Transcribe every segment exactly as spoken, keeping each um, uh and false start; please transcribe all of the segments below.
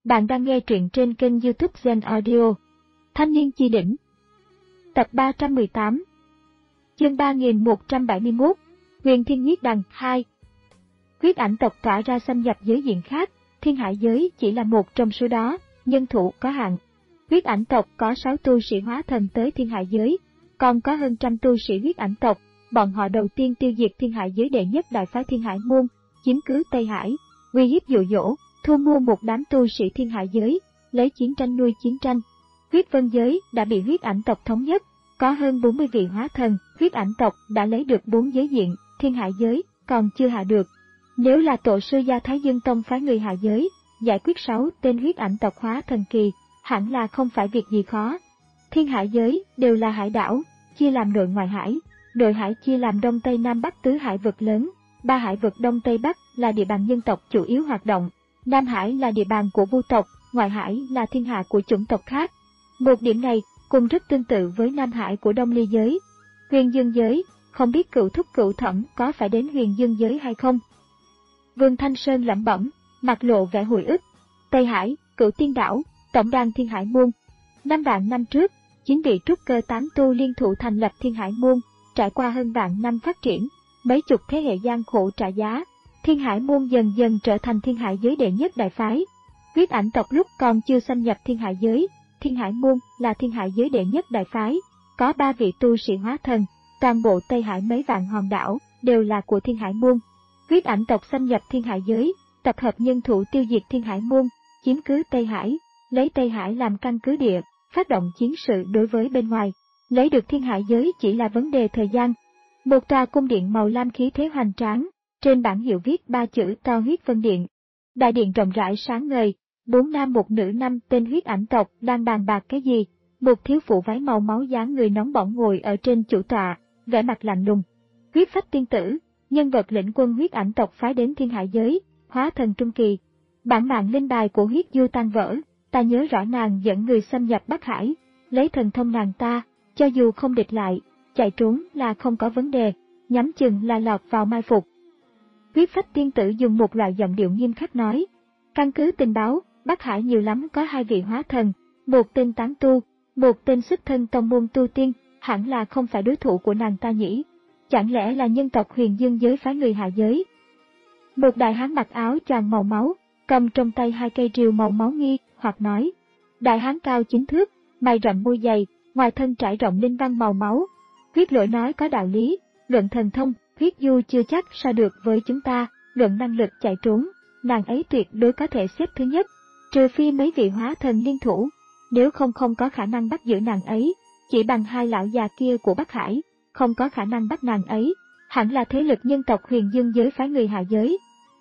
Bạn đang nghe truyện trên kênh YouTube Zen Audio. Thanh niên chi đỉnh. Tập ba trăm mười tám. Chương ba nghìn một trăm bảy mươi mốt. Huyền Thiên Huyết Đằng hai. Huyết ảnh tộc tỏa ra xâm nhập giới diện khác, Thiên Hải giới chỉ là một trong số đó, nhân thủ có hạn. Huyết ảnh tộc có sáu tu sĩ hóa thần tới Thiên Hải giới, còn có hơn trăm tu sĩ huyết ảnh tộc. Bọn họ đầu tiên tiêu diệt Thiên Hải giới đệ nhất đại phái Thiên Hải môn, chiếm cứ Tây Hải, uy hiếp dụ dỗ, thu mua một đám tu sĩ Thiên Hải giới, lấy chiến tranh nuôi chiến tranh. Huyết Vân giới đã bị huyết ảnh tộc thống nhất, có hơn bốn mươi vị hóa thần, huyết ảnh tộc đã lấy được bốn giới diện, Thiên Hải giới còn chưa hạ được. Nếu là tổ sư gia Thái Dương Tông phái người hạ giới, giải quyết sáu tên huyết ảnh tộc hóa thần kỳ, hẳn là không phải việc gì khó. Thiên Hải giới đều là hải đảo, chia làm nội ngoại hải, nội hải chia làm đông tây nam bắc tứ hải vực lớn, ba hải vực đông tây bắc là địa bàn nhân tộc chủ yếu hoạt động. Nam Hải là địa bàn của Vu tộc, ngoại hải là thiên hạ của chủng tộc khác. Một điểm này cũng rất tương tự với Nam Hải của Đông Ly giới. Huyền Dương giới, không biết cựu thúc cựu thẩm có phải đến Huyền Dương giới hay không? Vương Thanh Sơn lẩm bẩm, mặt lộ vẻ hồi ức. Tây Hải, Cửu Tiên đảo, tổng đàn Thiên Hải môn. Năm vạn năm trước, chín vị trúc cơ tám tu liên thủ thành lập Thiên Hải môn, trải qua hơn vạn năm phát triển, mấy chục thế hệ gian khổ trả giá. Thiên Hải môn dần dần trở thành Thiên Hải giới đệ nhất đại phái. Huyết ảnh tộc lúc còn chưa xâm nhập Thiên Hải giới, Thiên Hải môn là Thiên Hải giới đệ nhất đại phái, có ba vị tu sĩ hóa thần, toàn bộ Tây Hải mấy vạn hòn đảo đều là của Thiên Hải môn. Huyết ảnh tộc xâm nhập Thiên Hải giới, tập hợp nhân thủ tiêu diệt Thiên Hải môn, chiếm cứ Tây Hải, lấy Tây Hải làm căn cứ địa, phát động chiến sự đối với bên ngoài. Lấy được Thiên Hải giới chỉ là vấn đề thời gian. Một tòa cung điện màu lam khí thế hoành tráng, trên bảng hiệu viết ba chữ to Huyết Vân Điện. Đại điện rộng rãi sáng ngời, bốn nam một nữ năm tên huyết ảnh tộc đang bàn bạc cái gì. Một thiếu phụ váy màu máu dáng người nóng bỏng ngồi ở trên chủ tọa, vẻ mặt lạnh lùng. Huyết Phách tiên tử, nhân vật lĩnh quân huyết ảnh tộc phái đến Thiên Hải giới, hóa thần trung kỳ. Bản mạng linh bài của huyết du tan vỡ, ta nhớ rõ nàng dẫn người xâm nhập Bắc Hải, lấy thần thông nàng ta, cho dù không địch lại, chạy trốn là không có vấn đề, nhắm chừng là lọt vào mai phục. Huyết Phách tiên tử dùng một loại giọng điệu nghiêm khắc nói, căn cứ tình báo, Bắc Hải nhiều lắm có hai vị hóa thần, một tên tán tu, một tên xuất thân tông môn tu tiên, hẳn là không phải đối thủ của nàng ta nhỉ? Chẳng lẽ là nhân tộc Huyền Dương giới phái người hạ giới? Một đại hán mặc áo choàng màu máu, cầm trong tay hai cây rìu màu máu nghi, hoặc nói, đại hán cao chín thước, mày rậm môi dày, ngoài thân trải rộng linh văn màu máu. Huyết Lỗi nói có đạo lý, luận thần thông, Huyết Du chưa chắc so được với chúng ta, luận năng lực chạy trốn, nàng ấy tuyệt đối có thể xếp thứ nhất, trừ phi mấy vị hóa thần liên thủ, nếu không không có khả năng bắt giữ nàng ấy, chỉ bằng hai lão già kia của Bắc Hải, không có khả năng bắt nàng ấy, hẳn là thế lực nhân tộc Huyền Dương giới phái người hạ giới.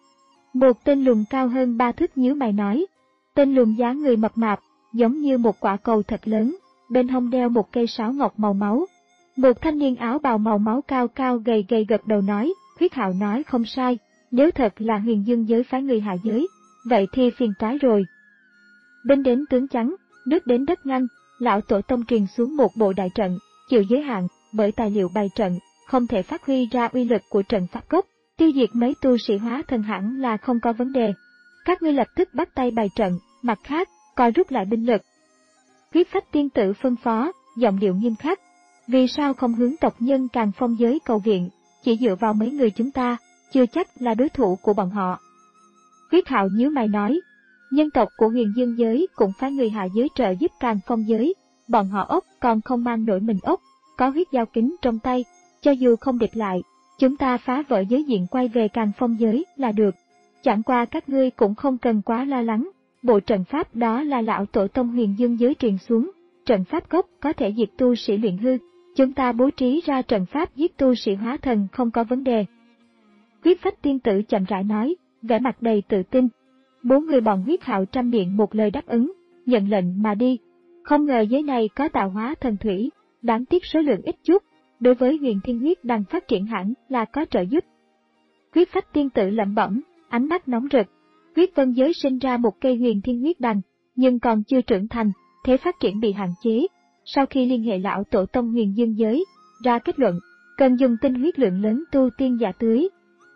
Một tên lùn cao hơn ba thước nhíu mày nói, tên lùn dáng người mập mạp, giống như một quả cầu thật lớn, bên hông đeo một cây sáo ngọc màu máu. Một thanh niên áo bào màu máu cao cao gầy gầy gật đầu nói, Huyết Hạo nói không sai, nếu thật là Huyền Dương giới phái người hạ giới, vậy thì phiền toái rồi. Binh đến tướng trắng, nước đến đất ngăn, lão tổ tông truyền xuống một bộ đại trận, chịu giới hạn, bởi tài liệu bày trận, không thể phát huy ra uy lực của trận pháp cốc, tiêu diệt mấy tu sĩ hóa thần hẳn là không có vấn đề. Các ngươi lập tức bắt tay bày trận, mặt khác, coi rút lại binh lực. Huyết Phách tiên tử phân phó, giọng điệu nghiêm khắc. Vì sao không hướng tộc nhân Càn Phong giới cầu viện, chỉ dựa vào mấy người chúng ta, chưa chắc là đối thủ của bọn họ. Huyết Hạo nhíu mày nói, nhân tộc của Huyền Dương giới cũng phái người hạ giới trợ giúp Càn Phong giới, bọn họ ốc còn không mang nổi mình ốc, có huyết dao kính trong tay, cho dù không địch lại, chúng ta phá vỡ giới diện quay về Càn Phong giới là được. Chẳng qua các ngươi cũng không cần quá lo lắng, bộ trận pháp đó là lão tổ tông Huyền Dương giới truyền xuống, trận pháp gốc có thể diệt tu sĩ luyện hư. Chúng ta bố trí ra trận pháp giết tu sĩ hóa thần không có vấn đề. Huyết Phách tiên tử chậm rãi nói, vẻ mặt đầy tự tin. Bốn người bọn Huyết Hạo trăm miệng một lời đáp ứng, nhận lệnh mà đi. Không ngờ giới này có tạo hóa thần thủy, đáng tiếc số lượng ít chút, đối với Huyền Thiên Huyết đang phát triển hẳn là có trợ giúp. Huyết Phách tiên tử lẩm bẩm, ánh mắt nóng rực. Huyết Vân giới sinh ra một cây Huyền Thiên Huyết đằng, nhưng còn chưa trưởng thành, thế phát triển bị hạn chế. Sau khi liên hệ lão tổ tông Huyền Dương giới, ra kết luận, cần dùng tinh huyết lượng lớn tu tiên giả tưới.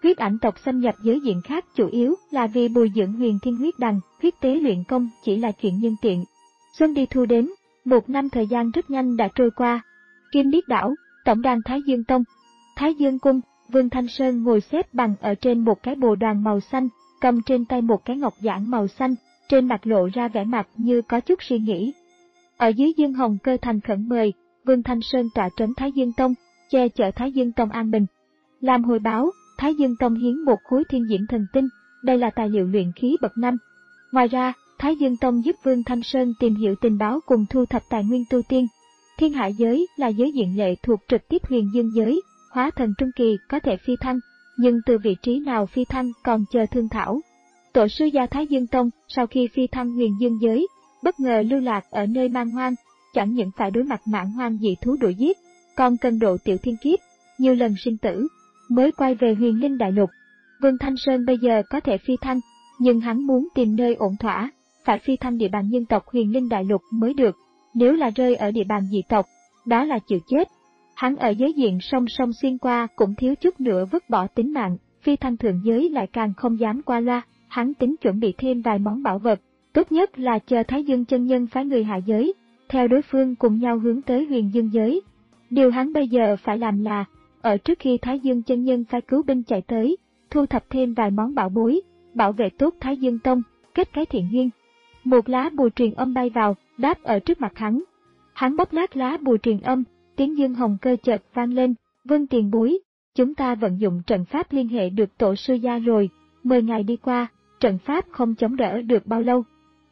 Huyết ảnh tộc xâm nhập giới diện khác chủ yếu là vì bồi dưỡng huyền thiên huyết đằng, huyết tế luyện công chỉ là chuyện nhân tiện. Xuân đi thu đến, một năm thời gian rất nhanh đã trôi qua. Kim Điết đảo, tổng đàn Thái Dương Tông, Thái Dương Cung, Vương Thanh Sơn ngồi xếp bằng ở trên một cái bồ đoàn màu xanh, cầm trên tay một cái ngọc giản màu xanh, trên mặt lộ ra vẻ mặt như có chút suy nghĩ. Ở dưới Dương Hồng Cơ thành khẩn mời, Vương Thanh Sơn tọa trấn Thái Dương Tông, che chở Thái Dương Tông an bình. Làm hồi báo, Thái Dương Tông hiến một khối thiên diễm thần tinh, đây là tài liệu luyện khí bậc năm. Ngoài ra, Thái Dương Tông giúp Vương Thanh Sơn tìm hiểu tình báo cùng thu thập tài nguyên tu tiên. Thiên Hải giới là giới diện lệ thuộc trực tiếp huyền dương giới, hóa thần trung kỳ có thể phi thăng, nhưng từ vị trí nào phi thăng còn chờ thương thảo. Tổ sư gia Thái Dương Tông sau khi phi thăng huyền dương giới, bất ngờ lưu lạc ở nơi man hoang, chẳng những phải đối mặt mãn hoang dị thú đuổi giết, còn cần độ tiểu thiên kiếp, nhiều lần sinh tử, mới quay về huyền linh đại lục. Vương Thanh Sơn bây giờ có thể phi thăng, nhưng hắn muốn tìm nơi ổn thỏa, phải phi thăng địa bàn nhân tộc huyền linh đại lục mới được, nếu là rơi ở địa bàn dị tộc, đó là chịu chết. Hắn ở giới diện song song xuyên qua cũng thiếu chút nữa vứt bỏ tính mạng, phi thăng thượng giới lại càng không dám qua loa, hắn tính chuẩn bị thêm vài món bảo vật, tốt nhất là chờ Thái Dương chân nhân phái người hạ giới, theo đối phương cùng nhau hướng tới huyền dương giới. Điều hắn bây giờ phải làm là, ở trước khi Thái Dương chân nhân phái cứu binh chạy tới, thu thập thêm vài món bảo bối, bảo vệ tốt Thái Dương Tông, kết cái thiện duyên. Một lá bùa truyền âm bay vào, đáp ở trước mặt hắn. Hắn bóp nát lá bùa truyền âm, tiếng Dương Hồng Cơ chợt vang lên, Vương tiền bối, chúng ta vận dụng trận pháp liên hệ được tổ sư gia rồi, mười ngày đi qua, trận pháp không chống đỡ được bao lâu.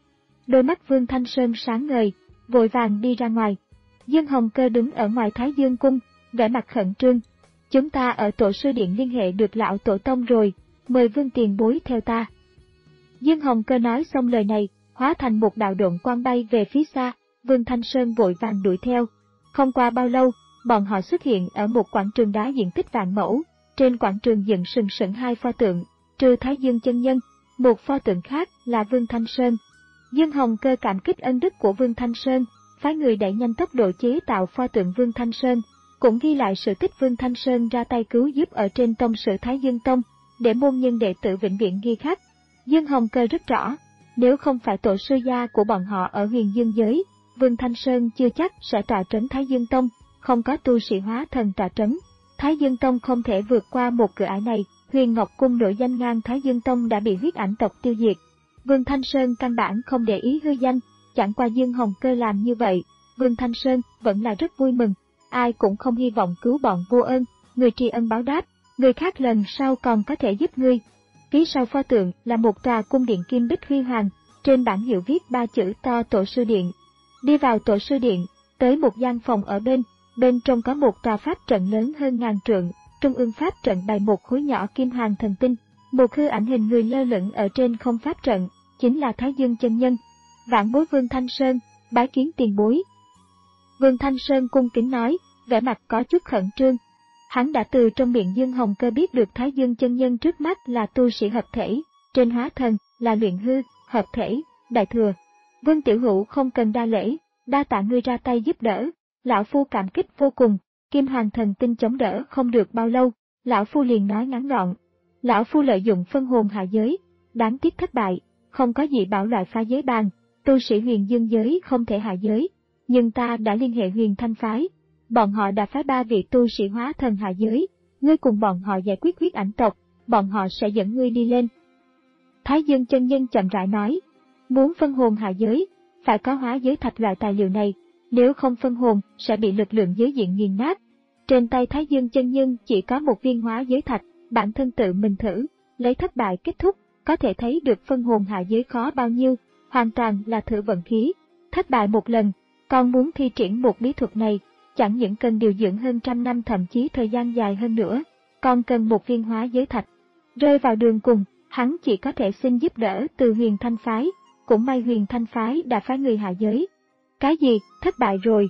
Đôi mắt Vương Thanh Sơn sáng ngời, vội vàng đi ra ngoài. Dương Hồng Cơ đứng ở ngoài Thái Dương Cung, vẻ mặt khẩn trương. Chúng ta ở tổ sư điện liên hệ được lão tổ tông rồi, mời Vương tiền bối theo ta. Dương Hồng Cơ nói xong lời này, hóa thành một đạo độn quang bay về phía xa, Vương Thanh Sơn vội vàng đuổi theo. Không qua bao lâu, bọn họ xuất hiện ở một quảng trường đá diện tích vạn mẫu, trên quảng trường dựng sừng sững hai pho tượng, trừ Thái Dương chân nhân, một pho tượng khác là Vương Thanh Sơn. Dương Hồng Cơ cảm kích ân đức của Vương Thanh Sơn, phái người đẩy nhanh tốc độ chế tạo pho tượng Vương Thanh Sơn, cũng ghi lại sự tích Vương Thanh Sơn ra tay cứu giúp ở trên tông sự Thái Dương Tông, để môn nhân đệ tử vĩnh viễn ghi khắc. Dương Hồng Cơ rất rõ, nếu không phải tổ sư gia của bọn họ ở huyền dương giới, Vương Thanh Sơn chưa chắc sẽ tọa trấn Thái Dương Tông, không có tu sĩ hóa thần tọa trấn. Thái Dương Tông không thể vượt qua một cửa ải này, Huyền Ngọc Cung nổi danh ngang Thái Dương Tông đã bị huyết ảnh tộc tiêu diệt. Vương Thanh Sơn căn bản không để ý hư danh, chẳng qua Dương Hồng Cơ làm như vậy, Vương Thanh Sơn vẫn là rất vui mừng, ai cũng không hy vọng cứu bọn vô ơn, người tri ân báo đáp, người khác lần sau còn có thể giúp ngươi. Phía sau pho tượng là một tòa cung điện kim bích huy hoàng, trên bảng hiệu viết ba chữ to tổ sư điện. Đi vào tổ sư điện, tới một gian phòng ở bên, bên trong có một tòa pháp trận lớn hơn ngàn trượng, trung ương pháp trận bày một khối nhỏ kim hoàng thần tinh, một hư ảnh hình người lơ lửng ở trên không pháp trận, chính là Thái Dương chân nhân. Vạn bối Vương Thanh Sơn, bái kiến tiền bối. Vương Thanh Sơn cung kính nói, vẻ mặt có chút khẩn trương. Hắn đã từ trong miệng Dương Hồng Cơ biết được Thái Dương chân nhân trước mắt là tu sĩ hợp thể, trên hóa thần là luyện hư, hợp thể, đại thừa. Vương tiểu hữu không cần đa lễ, đa tạ ngươi ra tay giúp đỡ, lão phu cảm kích vô cùng. Kim hoàng thần tinh chống đỡ không được bao lâu, lão phu liền nói ngắn gọn. Lão phu lợi dụng phân hồn hạ giới, đáng tiếc thất bại, không có gì bảo loại phá giới bàn, tu sĩ huyền dương giới không thể hạ giới, nhưng ta đã liên hệ huyền thanh phái, bọn họ đã phái ba vị tu sĩ hóa thần hạ giới, ngươi cùng bọn họ giải quyết huyết ảnh tộc, bọn họ sẽ dẫn ngươi đi lên. Thái Dương chân nhân chậm rãi nói, muốn phân hồn hạ giới, phải có hóa giới thạch loại tài liệu này, nếu không phân hồn sẽ bị lực lượng giới diện nghiền nát. Trên tay Thái Dương chân nhân chỉ có một viên hóa giới thạch, bản thân tự mình thử, lấy thất bại kết thúc, có thể thấy được phân hồn hạ giới khó bao nhiêu, hoàn toàn là thử vận khí. Thất bại một lần, còn muốn thi triển một bí thuật này, chẳng những cần điều dưỡng hơn trăm năm thậm chí thời gian dài hơn nữa, còn cần một viên hóa giới thạch. Rơi vào đường cùng, hắn chỉ có thể xin giúp đỡ từ huyền thanh phái, cũng may huyền thanh phái đã phái người hạ giới. Cái gì, thất bại rồi?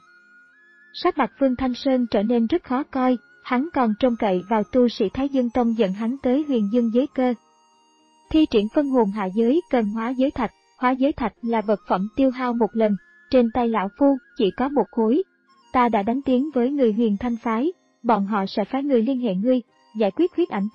Sắc mặt Vương Thanh Sơn trở nên rất khó coi, hắn còn trông cậy vào tu sĩ Thái Dương Tông dẫn hắn tới huyền dương giới cơ. Thi triển phân hồn hạ giới cần hóa giới thạch, hóa giới thạch là vật phẩm tiêu hao một lần, trên tay lão phu chỉ có một khối. Ta đã đánh tiếng với người huyền thanh phái, bọn họ sẽ phái người liên hệ ngươi, giải quyết huyết ảnh tộc,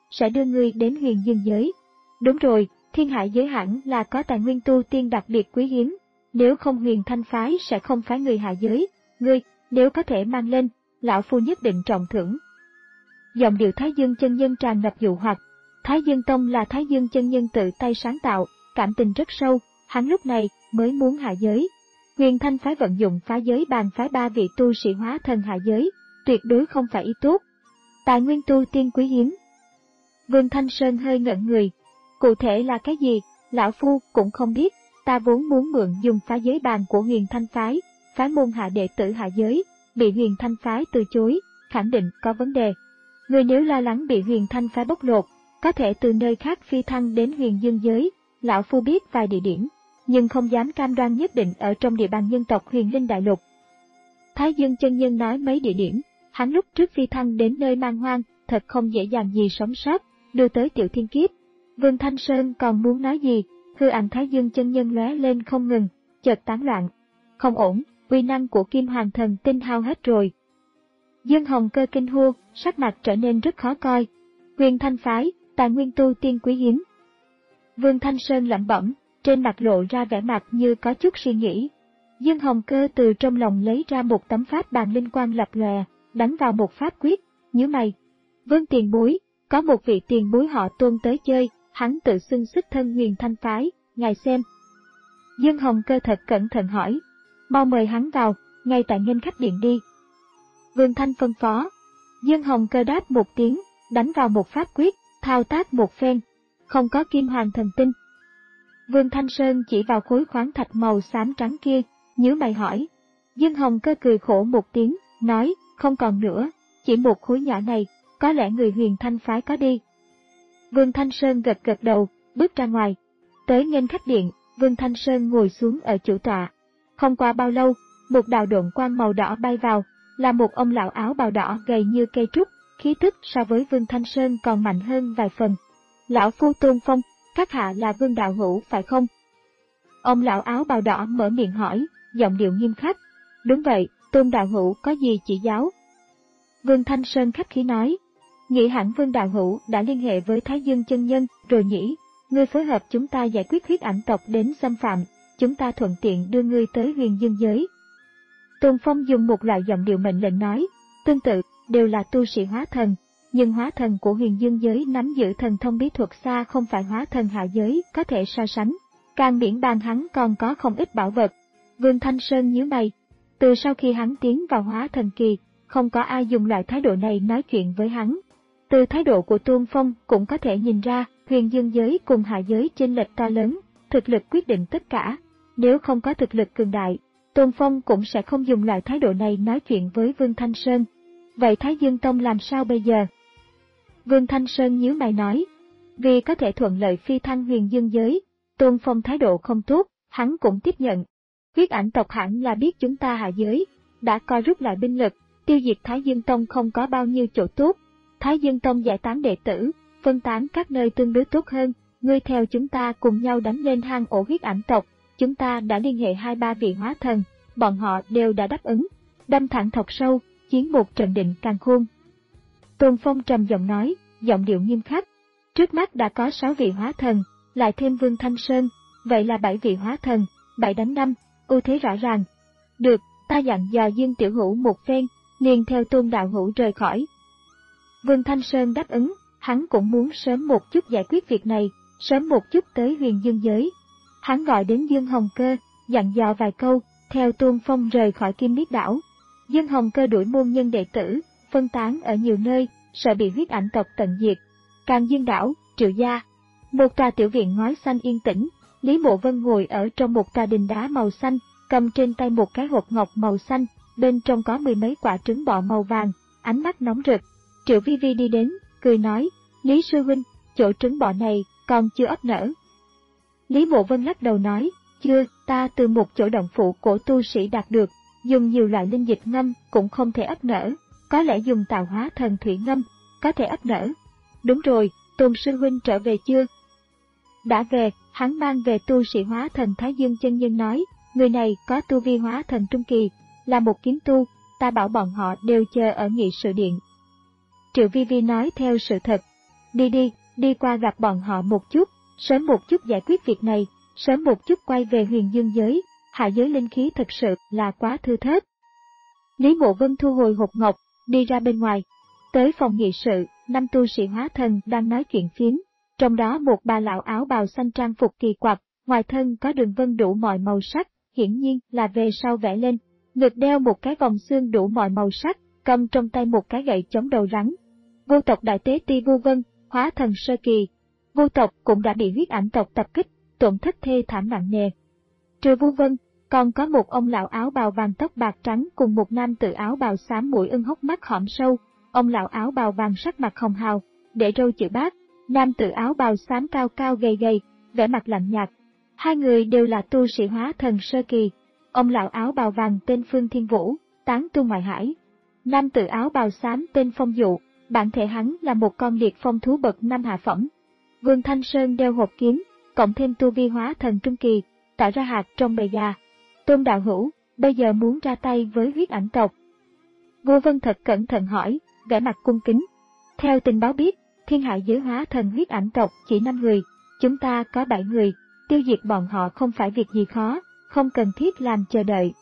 sẽ đưa ngươi đến huyền dương giới. Đúng rồi, thiên hạ giới hẳn là có tài nguyên tu tiên đặc biệt quý hiếm, nếu không huyền thanh phái sẽ không phái người hạ giới, ngươi, nếu có thể mang lên, lão phu nhất định trọng thưởng. Giọng điệu Thái Dương chân nhân tràn ngập dụ hoặc. Thái Dương Tông là Thái Dương chân nhân tự tay sáng tạo, cảm tình rất sâu, hắn lúc này mới muốn hạ giới. Huyền thanh phái vận dụng phá giới bàn phái ba vị tu sĩ hóa thần hạ giới, tuyệt đối không phải ý tốt. Tài nguyên tu tiên quý hiếm. Vương Thanh Sơn hơi ngẩn người. Cụ thể là cái gì, lão phu cũng không biết, ta vốn muốn mượn dùng phá giới bàn của huyền thanh phái, phái môn hạ đệ tử hạ giới, bị huyền thanh phái từ chối, khẳng định có vấn đề. Người nếu lo lắng bị huyền thanh phái bóc lột, có thể từ nơi khác phi thăng đến huyền dương giới, lão phu biết vài địa điểm, nhưng không dám cam đoan nhất định ở trong địa bàn nhân tộc huyền linh đại lục. Thái Dương chân nhân nói mấy địa điểm, hắn lúc trước phi thăng đến nơi man hoang, thật không dễ dàng gì sống sót, đưa tới tiểu thiên kiếp. Vương Thanh Sơn còn muốn nói gì, hư ảnh Thái Dương chân nhân lóe lên không ngừng, chợt tán loạn. Không ổn, uy năng của Kim Hoàng Thần Tinh hao hết rồi. Dương Hồng Cơ kinh hô, sắc mặt trở nên rất khó coi. Huyền thanh phái, tài nguyên tu tiên quý hiếm. Vương Thanh Sơn lẩm bẩm, trên mặt lộ ra vẻ mặt như có chút suy nghĩ. Dương Hồng Cơ từ trong lòng lấy ra một tấm pháp bàn linh quang lập lòe, đánh vào một pháp quyết, nhíu mày. Vương tiền bối, có một vị tiền bối họ Tôn tới chơi, hắn tự xưng xuất thân huyền thanh phái, ngài xem. Dương Hồng Cơ thật cẩn thận hỏi, mau mời hắn vào, ngay tại nghênh khách điện đi. Vương Thanh phân phó. Dương Hồng Cơ đáp một tiếng, đánh vào một pháp quyết, thao tác một phen, không có Kim Hoàng Thần Tinh. Vương Thanh Sơn chỉ vào khối khoáng thạch màu xám trắng kia, nhíu mày hỏi. Dương Hồng Cơ cười khổ một tiếng, nói, không còn nữa, chỉ một khối nhỏ này, có lẽ người huyền thanh phái có đi. Vương Thanh Sơn gật gật đầu, bước ra ngoài. Tới nghênh khách điện, Vương Thanh Sơn ngồi xuống ở chủ tọa. Không qua bao lâu, một đạo độn quang màu đỏ bay vào, là một ông lão áo bào đỏ gầy như cây trúc, khí tức so với Vương Thanh Sơn còn mạnh hơn vài phần. Lão phu Tôn Phong, các hạ là Vương đạo hữu phải không? Ông lão áo bào đỏ mở miệng hỏi, giọng điệu nghiêm khắc. Đúng vậy, Tôn đạo hữu có gì chỉ giáo? Vương Thanh Sơn khách khí nói. Nghĩ hẳn Vương đạo hữu đã liên hệ với Thái Dương chân nhân rồi nhỉ, ngươi phối hợp chúng ta giải quyết huyết ảnh tộc đến xâm phạm, chúng ta thuận tiện đưa ngươi tới huyền dương giới. Tôn Phong dùng một loại giọng điệu mệnh lệnh nói, tương tự, đều là tu sĩ hóa thần, nhưng hóa thần của huyền dương giới nắm giữ thần thông bí thuật xa không phải hóa thần hạ giới có thể so sánh, càng miễn bàn hắn còn có không ít bảo vật. Vương Thanh Sơn nhíu mày, từ sau khi hắn tiến vào hóa thần kỳ, không có ai dùng loại thái độ này nói chuyện với hắn. Từ thái độ của Tôn Phong cũng có thể nhìn ra, huyền dương giới cùng hạ giới chênh lệch to lớn, thực lực quyết định tất cả, nếu không có thực lực cường đại, Tôn Phong cũng sẽ không dùng loại thái độ này nói chuyện với Vương Thanh Sơn. Vậy Thái Dương Tông làm sao bây giờ? Vương Thanh Sơn nhíu mày nói, vì có thể thuận lợi phi thăng huyền dương giới, Tôn Phong thái độ không tốt, hắn cũng tiếp nhận. Huyết ảnh tộc hẳn là biết chúng ta hạ giới, đã coi rút lại binh lực, tiêu diệt Thái Dương Tông không có bao nhiêu chỗ tốt. Thái Dương Tông giải tán đệ tử, phân tán các nơi tương đối tốt hơn, ngươi theo chúng ta cùng nhau đánh lên hang ổ huyết ảnh tộc, chúng ta đã liên hệ hai ba vị hóa thần, bọn họ đều đã đáp ứng, đâm thẳng thọc sâu, chiến một trận định càng khôn. Tôn Phong trầm giọng nói, giọng điệu nghiêm khắc, trước mắt đã có sáu vị hóa thần, lại thêm Vương Thanh Sơn, vậy là bảy vị hóa thần, bảy đánh năm, ưu thế rõ ràng. Được, ta dặn dò Dương Tiểu Hữu một phen, liền theo Tôn đạo hữu rời khỏi. Vương Thanh Sơn đáp ứng, hắn cũng muốn sớm một chút giải quyết việc này, sớm một chút tới huyền dương giới. Hắn gọi đến Dương Hồng Cơ, dặn dò vài câu, theo Tôn Phong rời khỏi Kim Miết Đảo. Dương Hồng Cơ đuổi môn nhân đệ tử, phân tán ở nhiều nơi, sợ bị huyết ảnh tộc tận diệt. Càng Dương Đảo, Triệu Gia, một tòa tiểu viện ngói xanh yên tĩnh, Lý Mộ Vân ngồi ở trong một tòa đình đá màu xanh, cầm trên tay một cái hộp ngọc màu xanh, bên trong có mười mấy quả trứng bọ màu vàng, ánh mắt nóng rực. Triệu Vi Vi đi đến, cười nói, Lý sư huynh, chỗ trứng bọ này còn chưa ấp nở. Lý Mộ Vân lắc đầu nói, chưa, ta từ một chỗ động phủ của tu sĩ đạt được, dùng nhiều loại linh dịch ngâm cũng không thể ấp nở, có lẽ dùng tạo hóa thần thủy ngâm, có thể ấp nở. Đúng rồi, Tôn sư huynh trở về chưa? Đã về, hắn mang về tu sĩ hóa thần Thái Dương chân nhân nói, người này có tu vi hóa thần trung kỳ, là một kiếm tu, ta bảo bọn họ đều chờ ở nghị sự điện. Triệu Vi Vi nói theo sự thật. Đi đi, đi qua gặp bọn họ một chút, sớm một chút giải quyết việc này, sớm một chút quay về huyền dương giới, hạ giới linh khí thật sự là quá thưa thớt. Lý Mộ Vân thu hồi hộp ngọc, đi ra bên ngoài. Tới phòng nghị sự, năm tu sĩ hóa thần đang nói chuyện phiếm, trong đó một bà lão áo bào xanh trang phục kỳ quặc, ngoài thân có đường vân đủ mọi màu sắc, hiển nhiên là về sau vẽ lên, ngực đeo một cái vòng xương đủ mọi màu sắc, cầm trong tay một cái gậy chống đầu rắn. Vô tộc đại tế ti Vu Vân, hóa thần sơ kỳ. Vô tộc cũng đã bị huyết ảnh tộc tập kích, tổn thất thê thảm nặng nề. Trừ Vu Vân, còn có một ông lão áo bào vàng tóc bạc trắng cùng một nam tử áo bào xám mũi ưng hốc mắt hõm sâu. Ông lão áo bào vàng sắc mặt hồng hào, để râu chữ bát, nam tử áo bào xám cao cao gầy gầy, vẻ mặt lạnh nhạt. Hai người đều là tu sĩ hóa thần sơ kỳ. Ông lão áo bào vàng tên Phương Thiên Vũ, tán tu ngoại hải. Nam tử áo bào xám tên Phong Dụ, bản thể hắn là một con liệt phong thú bậc năm hạ phẩm. Vương Thanh Sơn đeo hộp kiếm, cộng thêm tu vi hóa thần trung kỳ, tạo ra hạt trong bầy gà. Tôn đạo hữu, bây giờ muốn ra tay với huyết ảnh tộc. Vô Vân thật cẩn thận hỏi, vẻ mặt cung kính. Theo tình báo biết, thiên hạ giới hóa thần huyết ảnh tộc chỉ năm người, chúng ta có bảy người, tiêu diệt bọn họ không phải việc gì khó, không cần thiết làm chờ đợi.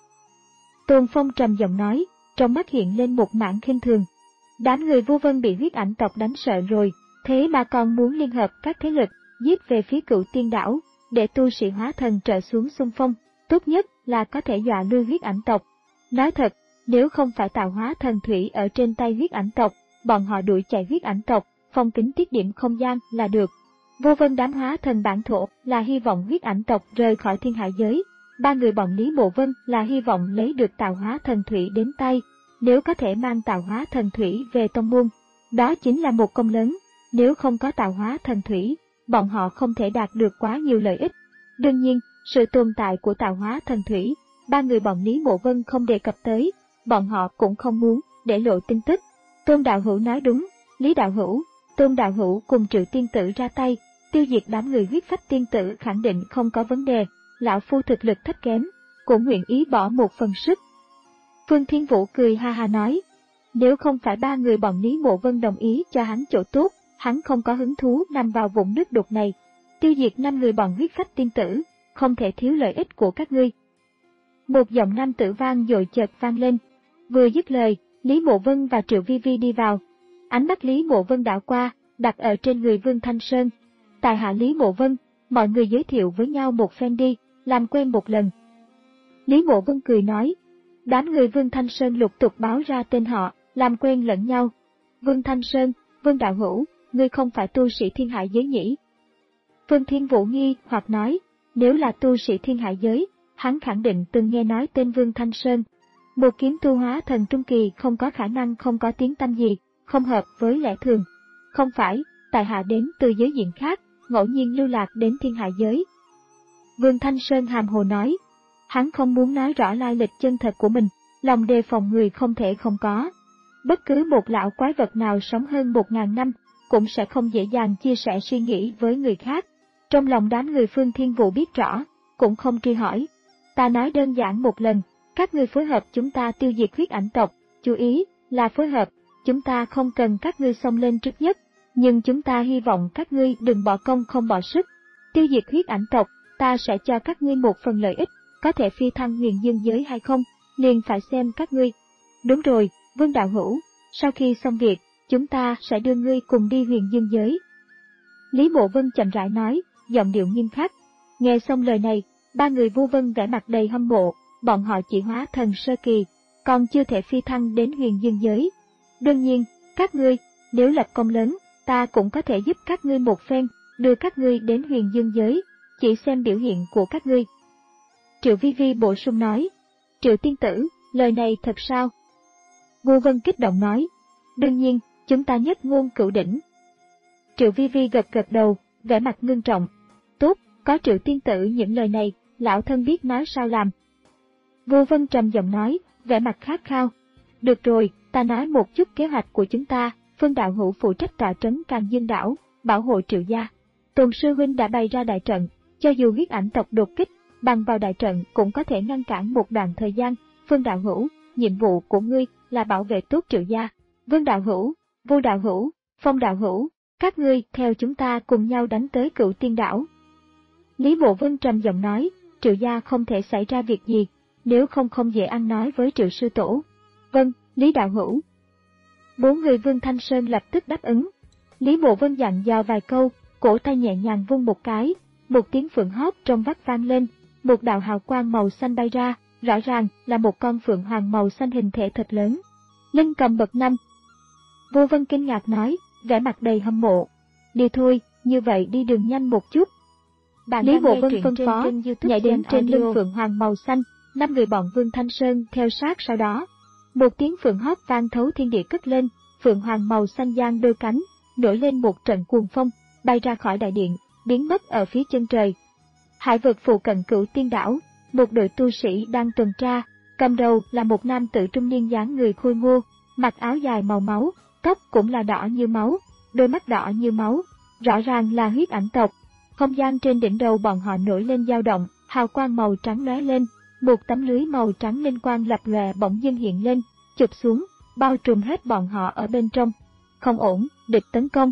Tôn Phong trầm giọng nói, trong mắt hiện lên một mảng khinh thường. Đám người Vô Vân bị huyết ảnh tộc đánh sợ rồi, thế mà còn muốn liên hợp các thế lực, giết về phía Cửu Tiên đảo, để tu sĩ hóa thần trở xuống xung phong, tốt nhất là có thể dọa lui huyết ảnh tộc. Nói thật, nếu không phải tạo hóa thần thủy ở trên tay huyết ảnh tộc, bọn họ đuổi chạy huyết ảnh tộc, phong kính tiết điểm không gian là được. Vô Vân đám hóa thần bản thổ là hy vọng huyết ảnh tộc rời khỏi thiên hạ giới, ba người bọn Lý Mộ Vân là hy vọng lấy được tạo hóa thần thủy đến tay, nếu có thể mang tạo hóa thần thủy về tông môn, đó chính là một công lớn, nếu không có tạo hóa thần thủy, bọn họ không thể đạt được quá nhiều lợi ích. Đương nhiên, sự tồn tại của tạo hóa thần thủy, ba người bọn Lý Mộ Vân không đề cập tới, bọn họ cũng không muốn để lộ tin tức. Tôn đạo hữu nói đúng, Lý đạo hữu, Tôn đạo hữu cùng Triệu tiên tử ra tay, tiêu diệt đám người huyết phách tiên tử khẳng định không có vấn đề, lão phu thực lực thấp kém, cũng nguyện ý bỏ một phần sức. Phương Thiên Vũ cười ha ha nói, nếu không phải ba người bọn Lý Mộ Vân đồng ý cho hắn chỗ tốt, hắn không có hứng thú nằm vào vũng nước đục này. Tiêu diệt năm người bọn huyết phách tiên tử, không thể thiếu lợi ích của các ngươi. Một giọng nam tử vang dội chợt vang lên. Vừa dứt lời, Lý Mộ Vân và Triệu Vi Vi đi vào. Ánh mắt Lý Mộ Vân đảo qua, đặt ở trên người Vương Thanh Sơn. Tại hạ Lý Mộ Vân, mọi người giới thiệu với nhau một phen đi, làm quen một lần. Lý Mộ Vân cười nói. Đám người Vương Thanh Sơn lục tục báo ra tên họ, làm quen lẫn nhau. Vương Thanh Sơn, Vương đạo hữu, ngươi không phải tu sĩ thiên hạ giới nhỉ? Phương Thiên Vũ nghi hoặc nói, nếu là tu sĩ thiên hạ giới, hắn khẳng định từng nghe nói tên Vương Thanh Sơn. Một kiếm tu hóa thần trung kỳ không có khả năng không có tiếng tăm gì, không hợp với lẽ thường. Không phải, tại hạ đến từ giới diện khác, ngẫu nhiên lưu lạc đến thiên hạ giới. Vương Thanh Sơn hàm hồ nói, hắn không muốn nói rõ lai lịch chân thật của mình, lòng đề phòng người không thể không có. Bất cứ một lão quái vật nào sống hơn một ngàn năm, cũng sẽ không dễ dàng chia sẻ suy nghĩ với người khác. Trong lòng đám người Phương Thiên Vũ biết rõ, cũng không truy hỏi. Ta nói đơn giản một lần, các ngươi phối hợp chúng ta tiêu diệt huyết ảnh tộc, chú ý, là phối hợp, chúng ta không cần các ngươi xông lên trước nhất, nhưng chúng ta hy vọng các ngươi đừng bỏ công không bỏ sức. Tiêu diệt huyết ảnh tộc, ta sẽ cho các ngươi một phần lợi ích, có thể phi thăng huyền dương giới hay không, liền phải xem các ngươi. Đúng rồi, Vương đạo hữu, sau khi xong việc, chúng ta sẽ đưa ngươi cùng đi huyền dương giới. Lý Mộ Vân chậm rãi nói, giọng điệu nghiêm khắc. Nghe xong lời này, ba người Vu Vân vẻ mặt đầy hâm mộ, bọn họ chỉ hóa thần sơ kỳ, còn chưa thể phi thăng đến huyền dương giới. Đương nhiên, các ngươi, nếu lập công lớn, ta cũng có thể giúp các ngươi một phen, đưa các ngươi đến huyền dương giới, chỉ xem biểu hiện của các ngươi. Triệu Vi Vi bổ sung nói, Triệu tiên tử, lời này thật sao? Vu Vân kích động nói, đương nhiên, chúng ta nhất ngôn cửu đỉnh. Triệu Vi Vi gật gật đầu, vẻ mặt ngưng trọng. Tốt, có Triệu tiên tử những lời này, lão thân biết nói sao làm. Vu Vân trầm giọng nói, vẻ mặt khát khao. Được rồi, ta nói một chút kế hoạch của chúng ta, Phương đạo hữu phụ trách tọa trấn Càn Dương đảo, bảo hộ Triệu gia. Tôn sư huynh đã bày ra đại trận, cho dù huyết ảnh tộc đột kích, bằng vào đại trận cũng có thể ngăn cản một đoạn thời gian. Phương đạo hữu, nhiệm vụ của ngươi là bảo vệ tốt Triệu gia. Vương đạo hữu, Vu đạo hữu, Phong đạo hữu, Các ngươi theo chúng ta cùng nhau đánh tới Cửu Tiên Đảo. Lý Mộ Vân trầm giọng nói, Triệu gia không thể xảy ra việc gì, nếu không không dễ ăn nói với Triệu sư tổ. Vâng, Lý đạo hữu. Bốn người Vương Thanh Sơn lập tức đáp ứng. Lý Mộ Vân dặn dò vài câu, cổ tay nhẹ nhàng vung một cái, một tiếng phượng hót trong vắt vang lên, một đạo hào quang màu xanh bay ra, rõ ràng là một con phượng hoàng màu xanh hình thể thật lớn. Linh cầm bậc năm. Vô Vân kinh ngạc nói, vẻ mặt đầy hâm mộ. Đi thôi, như vậy đi đường nhanh một chút. Bạn Lý Mộ Vân phân phó, nhảy đến trên lưng phượng hoàng màu xanh, năm người bọn Vương Thanh Sơn theo sát sau đó. Một tiếng phượng hót vang thấu thiên địa cất lên, phượng hoàng màu xanh giang đôi cánh, nổi lên một trận cuồng phong, bay ra khỏi đại điện, biến mất ở phía chân trời. Hải vực phụ cận Cửu Tiên Đảo, một đội tu sĩ đang tuần tra, cầm đầu là một nam tử trung niên dáng người khôi ngô, mặc áo dài màu máu, tóc cũng là đỏ như máu, đôi mắt đỏ như máu, rõ ràng là huyết ảnh tộc. Không gian trên đỉnh đầu bọn họ nổi lên dao động, hào quang màu trắng lóe lên, một tấm lưới màu trắng linh quang lập lòe bỗng dưng hiện lên, chụp xuống, bao trùm hết bọn họ ở bên trong. Không ổn, địch tấn công.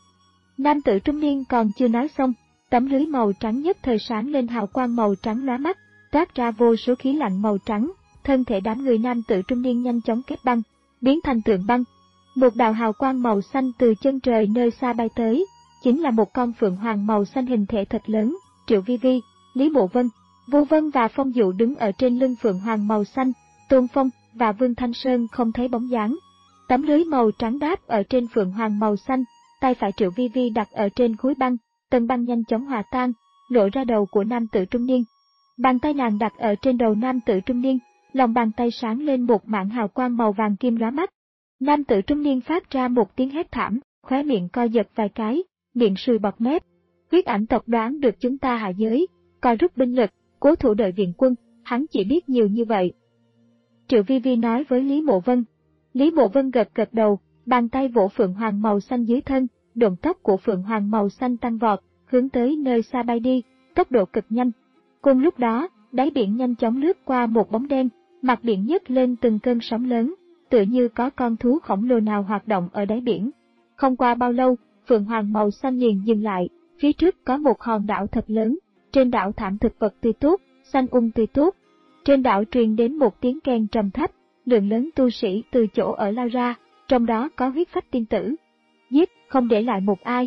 Nam tử trung niên còn chưa nói xong, tấm lưới màu trắng nhất thời sáng lên hào quang màu trắng lóa mắt, toát ra vô số khí lạnh màu trắng, thân thể đám người nam tử trung niên nhanh chóng kết băng, biến thành tượng băng. Một đạo hào quang màu xanh từ chân trời nơi xa bay tới, chính là một con phượng hoàng màu xanh hình thể thật lớn. Triệu Vi Vi, Lý Mộ Vân, Vô Vân và Phong Dụ đứng ở trên lưng phượng hoàng màu xanh, Tôn Phong và Vương Thanh Sơn không thấy bóng dáng. Tấm lưới màu trắng đáp ở trên phượng hoàng màu xanh, tay phải Triệu Vi Vi đặt ở trên khối băng, tầng băng nhanh chóng hòa tan, lộ ra đầu của nam tử trung niên. Bàn tay nàng đặt ở trên đầu nam tử trung niên, lòng bàn tay sáng lên một mảng hào quang màu vàng kim lóa mắt. Nam tử trung niên phát ra một tiếng hét thảm, khóe miệng co giật vài cái, miệng sùi bọt mép. Huyết ảnh tộc đoán được chúng ta hạ giới, coi rút binh lực, cố thủ đợi viện quân, hắn chỉ biết nhiều như vậy. Triệu Vi Vi nói với Lý Mộ Vân. Lý Mộ Vân gật gật đầu, bàn tay vỗ phượng hoàng màu xanh dưới thân, độn tóc của phượng hoàng màu xanh tăng vọt, hướng tới nơi xa bay đi, tốc độ cực nhanh. Cùng lúc đó, đáy biển nhanh chóng lướt qua một bóng đen, mặt biển nhấc lên từng cơn sóng lớn, tựa như có con thú khổng lồ nào hoạt động ở đáy biển. Không qua bao lâu, phượng hoàng màu xanh liền dừng lại, phía trước có một hòn đảo thật lớn, trên đảo thảm thực vật tươi tốt, xanh um tươi tốt. Trên đảo truyền đến một tiếng kèn trầm thấp, lượng lớn tu sĩ từ chỗ ở lao ra, trong đó có huyết phách tiên tử. Giết, không để lại một ai.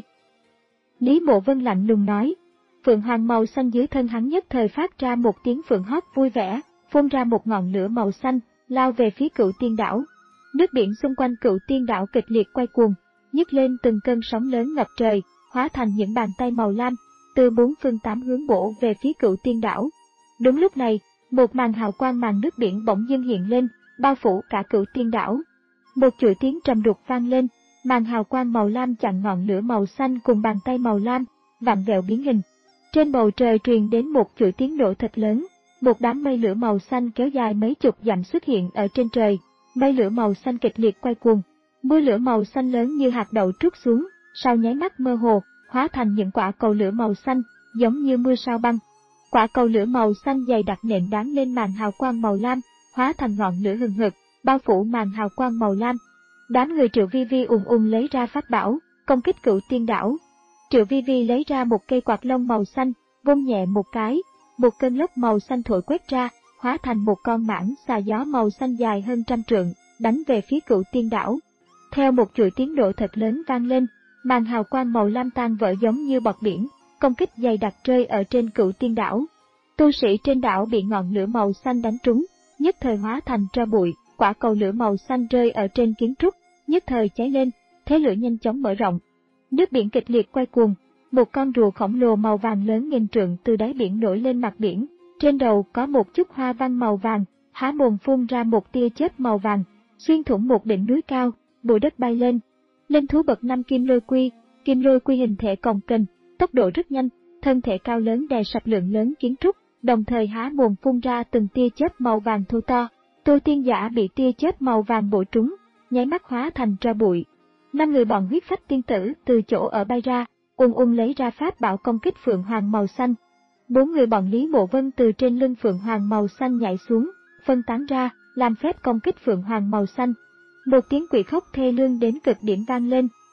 Lý Mộ Vân lạnh lùng nói. Phượng hoàng màu xanh dưới thân hắn nhất thời phát ra một tiếng phượng hót vui vẻ, phun ra một ngọn lửa màu xanh, lao về phía Cửu Tiên Đảo. Nước biển xung quanh Cửu Tiên Đảo kịch liệt quay cuồng, nhấc lên từng cơn sóng lớn ngập trời, hóa thành những bàn tay màu lam, từ bốn phương tám hướng bổ về phía Cửu Tiên Đảo. Đúng lúc này, một màn hào quang màn nước biển bỗng dưng hiện lên, bao phủ cả Cửu Tiên Đảo. Một chuỗi tiếng trầm đục vang lên, màn hào quang màu lam chặn ngọn lửa màu xanh cùng bàn tay màu lam, vặn vẹo biến hình. Trên bầu trời truyền đến một chuỗi tiếng nổ thật lớn, một đám mây lửa màu xanh kéo dài mấy chục dặm xuất hiện ở trên trời, mây lửa màu xanh kịch liệt quay cuồng, mưa lửa màu xanh lớn như hạt đậu trút xuống, sau nháy mắt mơ hồ, hóa thành những quả cầu lửa màu xanh, giống như mưa sao băng. Quả cầu lửa màu xanh dày đặc nện đáng lên màn hào quang màu lam, hóa thành ngọn lửa hừng hực, bao phủ màn hào quang màu lam. Đám người Triệu Vi Vi ùn ùn lấy ra pháp bảo, công kích Cửu Tiên Đảo. Triệu Vi Vi lấy ra một cây quạt lông màu xanh, vung nhẹ một cái, một cơn lốc màu xanh thổi quét ra, hóa thành một con mãng xà gió màu xanh dài hơn trăm trượng, đánh về phía Cửu Tiên Đảo. Theo một chuỗi tiếng nổ thật lớn vang lên, màn hào quang màu lam tan vỡ giống như bọt biển, công kích dày đặc rơi ở trên Cửu Tiên Đảo. Tu sĩ trên đảo bị ngọn lửa màu xanh đánh trúng, nhất thời hóa thành tro bụi, quả cầu lửa màu xanh rơi ở trên kiến trúc, nhất thời cháy lên, thế lửa nhanh chóng mở rộng. Nước biển kịch liệt quay cuồng, một con rùa khổng lồ màu vàng lớn nghìn trượng từ đáy biển nổi lên mặt biển, trên đầu có một chút hoa văn màu vàng, há mồm phun ra một tia chớp màu vàng, xuyên thủng một đỉnh núi cao, bụi đất bay lên. Linh thú bậc năm Kim Lôi Quy, Kim Lôi Quy hình thể cồng kềnh, tốc độ rất nhanh, thân thể cao lớn đè sập lượng lớn kiến trúc, đồng thời há mồm phun ra từng tia chớp màu vàng thô to. Tu tiên giả bị tia chớp màu vàng bổ trúng, nháy mắt hóa thành tro bụi. Năm người bọn huyết phách tiên tử từ chỗ ở bay ra, ung ung lấy ra pháp bảo công kích phượng hoàng màu xanh. Bốn người bọn Lý Mộ Vân từ trên lưng phượng hoàng màu xanh nhảy xuống, phân tán ra, làm phép công kích phượng hoàng màu xanh. Một tiếng quỷ khóc thê lương đến cực điểm vang lên,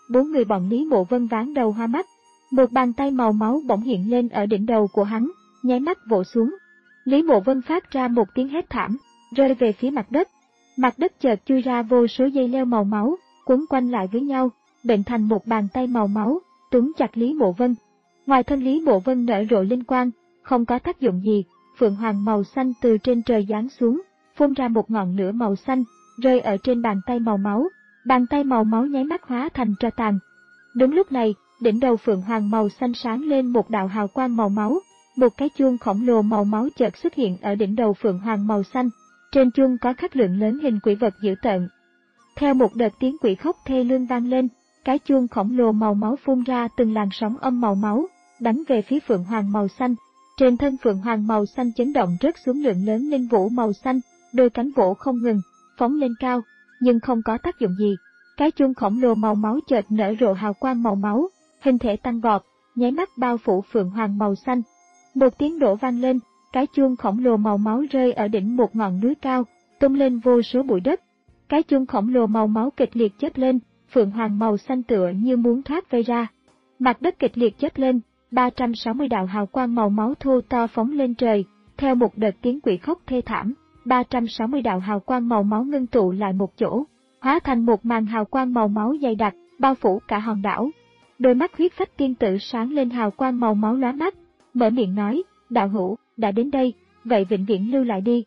bốn người bọn Lý Mộ Vân ván đầu hoa mắt. Một bàn tay màu máu bỗng hiện lên ở đỉnh đầu của hắn, nháy mắt vỗ xuống. Lý Mộ Vân phát ra một tiếng hét thảm, rơi về phía mặt đất. Mặt đất chợt chui ra vô số dây leo màu máu, quấn quanh lại với nhau, bệnh thành một bàn tay màu máu, túm chặt Lý Mộ Vân. Ngoài thân Lý Mộ Vân nở rộ linh quang, không có tác dụng gì, phượng hoàng màu xanh từ trên trời giáng xuống, phun ra một ngọn lửa màu xanh, rơi ở trên bàn tay màu máu. Bàn tay màu máu nháy mắt hóa thành tro tàn. Đúng lúc này, đỉnh đầu phượng hoàng màu xanh sáng lên một đạo hào quang màu máu, một cái chuông khổng lồ màu máu chợt xuất hiện ở đỉnh đầu phượng hoàng màu xanh. Trên chuông có khắc lượng lớn hình quỷ vật dữ tợn. Theo một đợt tiếng quỷ khóc thê lương vang lên, cái chuông khổng lồ màu máu phun ra từng làn sóng âm màu máu, đánh về phía phượng hoàng màu xanh. Trên thân phượng hoàng màu xanh chấn động rớt xuống lượng lớn linh vũ màu xanh, đôi cánh vỗ không ngừng, phóng lên cao, nhưng không có tác dụng gì. Cái chuông khổng lồ màu máu chợt nở rộ hào quang màu máu, hình thể tăng vọt, nháy mắt bao phủ phượng hoàng màu xanh. Một tiếng nổ vang lên, cái chuông khổng lồ màu máu rơi ở đỉnh một ngọn núi cao, tung lên vô số bụi đất. Cái chuông khổng lồ màu máu kịch liệt chớp lên, phượng hoàng màu xanh tựa như muốn thoát vây ra. Mặt đất kịch liệt chớp lên, ba trăm sáu mươi đạo hào quang màu máu thô to phóng lên trời, theo một đợt tiếng quỷ khóc thê thảm, ba trăm sáu mươi đạo hào quang màu máu ngưng tụ lại một chỗ, hóa thành một màn hào quang màu máu dày đặc, bao phủ cả hòn đảo. Đôi mắt huyết phách tiên tử sáng lên hào quang màu máu lóa mắt, mở miệng nói, đạo hữu, đã đến đây, vậy vĩnh viễn lưu lại đi.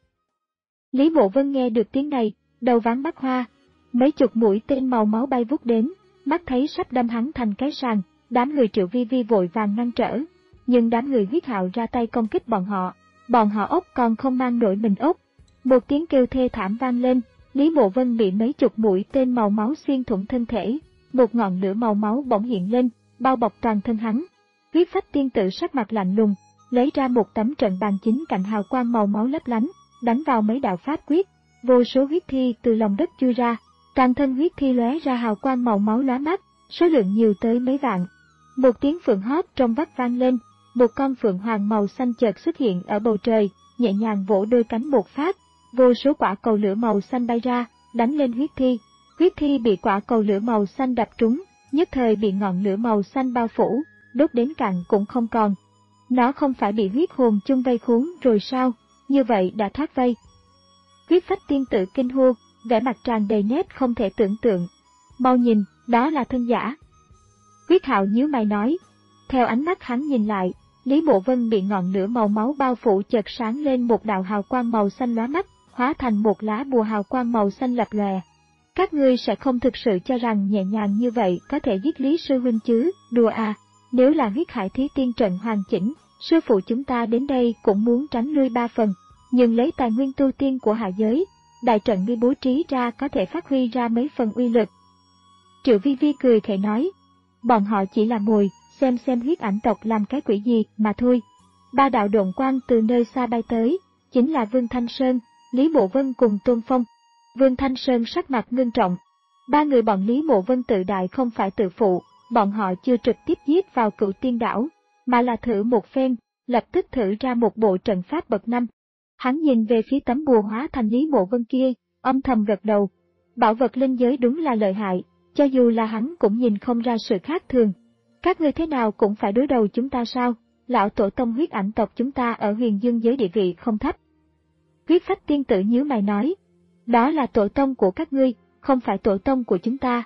Lý Mộ Vân nghe được tiếng này, đầu váng mắt hoa, mấy chục mũi tên màu máu bay vút đến, mắt thấy sắp đâm hắn thành cái sàng, đám người Triệu Vi Vi vội vàng ngăn trở, nhưng đám người huyết hạo ra tay công kích bọn họ, bọn họ ốc còn không mang nổi mình ốc. Một tiếng kêu thê thảm vang lên, Lý Mộ Vân bị mấy chục mũi tên màu máu xuyên thủng thân thể, một ngọn lửa màu máu bỗng hiện lên, bao bọc toàn thân hắn. Huyết phách tiên tử sắc mặt lạnh lùng, lấy ra một tấm trận bàn chính cạnh hào quang màu máu lấp lánh, đánh vào mấy đạo pháp quyết, vô số huyết thi từ lòng đất chui ra, toàn thân huyết thi lóe ra hào quang màu máu lóa mắt, số lượng nhiều tới mấy vạn. Một tiếng phượng hót trong vắt vang lên, một con phượng hoàng màu xanh chợt xuất hiện ở bầu trời, nhẹ nhàng vỗ đôi cánh một phát, vô số quả cầu lửa màu xanh bay ra, đánh lên huyết thi. Huyết thi bị quả cầu lửa màu xanh đập trúng, nhất thời bị ngọn lửa màu xanh bao phủ, đốt đến cạn cũng không còn. Nó không phải bị huyết hồn chung vây khốn rồi sao, như vậy đã thoát vây. Huyết phách tiên tử kinh hô, vẻ mặt tràn đầy nét không thể tưởng tượng. Mau nhìn, đó là thân giả. Huyết hạo nhíu mày nói. Theo ánh mắt hắn nhìn lại, Lý Mộ Vân bị ngọn lửa màu máu bao phủ chợt sáng lên một đạo hào quang màu xanh lóa mắt, hóa thành một lá bùa hào quang màu xanh lập lòe. Các ngươi sẽ không thực sự cho rằng nhẹ nhàng như vậy có thể giết Lý sư huynh chứ, đùa à, nếu là huyết hải thí tiên trận hoàn chỉnh, sư phụ chúng ta đến đây cũng muốn tránh lui ba phần, nhưng lấy tài nguyên tu tiên của hạ giới, đại trận đi bố trí ra có thể phát huy ra mấy phần uy lực. Triệu Vi Vi cười khẩy nói, bọn họ chỉ là mồi, xem xem huyết ảnh tộc làm cái quỷ gì mà thôi. Ba đạo độn quang từ nơi xa bay tới, chính là Vương Thanh Sơn, Lý Mộ Vân cùng Tôn Phong. Vương Thanh Sơn sắc mặt ngưng trọng. Ba người bọn Lý Mộ Vân tự đại không phải tự phụ, bọn họ chưa trực tiếp giết vào Cửu Tiên đảo, mà là thử một phen, lập tức thử ra một bộ trận pháp bậc năm. Hắn nhìn về phía tấm bùa hóa thành Lý Mộ Vân kia, âm thầm gật đầu. Bảo vật linh giới đúng là lợi hại, cho dù là hắn cũng nhìn không ra sự khác thường. Các ngươi thế nào cũng phải đối đầu chúng ta sao? Lão tổ tông huyết ảnh tộc chúng ta ở huyền dương giới địa vị không thấp. Huyết phách tiên tử nhíu mày nói, đó là tổ tông của các ngươi, không phải tổ tông của chúng ta.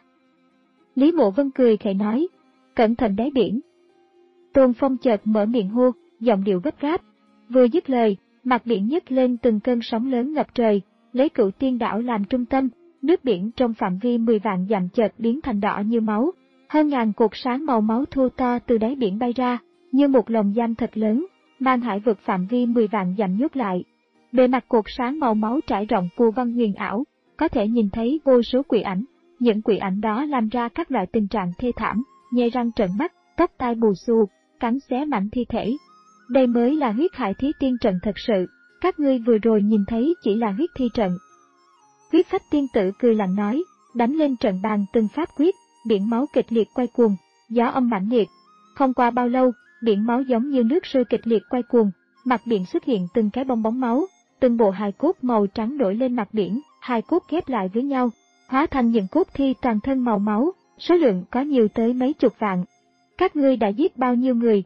Lý Mộ Vân cười khẩy nói, cẩn thận đáy biển. Tôn Phong chợt mở miệng hô, giọng điệu gấp gáp. Vừa dứt lời, mặt biển nhấc lên từng cơn sóng lớn ngập trời, lấy Cửu Tiên đảo làm trung tâm, nước biển trong phạm vi mười vạn dặm chợt biến thành đỏ như máu. Hơn ngàn cột sáng màu máu thô to từ đáy biển bay ra, như một lồng giam thật lớn, mang hải vực phạm vi mười vạn dặm nhốt lại. Bề mặt cột sáng màu máu trải rộng phù văn huyền ảo, có thể nhìn thấy vô số quỷ ảnh. Những quỷ ảnh đó làm ra các loại tình trạng thê thảm, nhe răng trợn mắt, tóc tai bù xù, cắn xé mảnh thi thể. Đây mới là huyết hải thí tiên trận thật sự, các ngươi vừa rồi nhìn thấy chỉ là huyết thi trận. Huyết phách tiên tử cười lạnh nói, đánh lên trận bàn từng pháp quyết, biển máu kịch liệt quay cuồng, gió âm mãnh liệt. Không qua bao lâu, biển máu giống như nước sôi kịch liệt quay cuồng, mặt biển xuất hiện từng cái bong bóng máu, từng bộ hài cốt màu trắng nổi lên mặt biển, hài cốt ghép lại với nhau, hóa thành những cốt thi toàn thân màu máu, số lượng có nhiều tới mấy chục vạn. Các ngươi đã giết bao nhiêu người?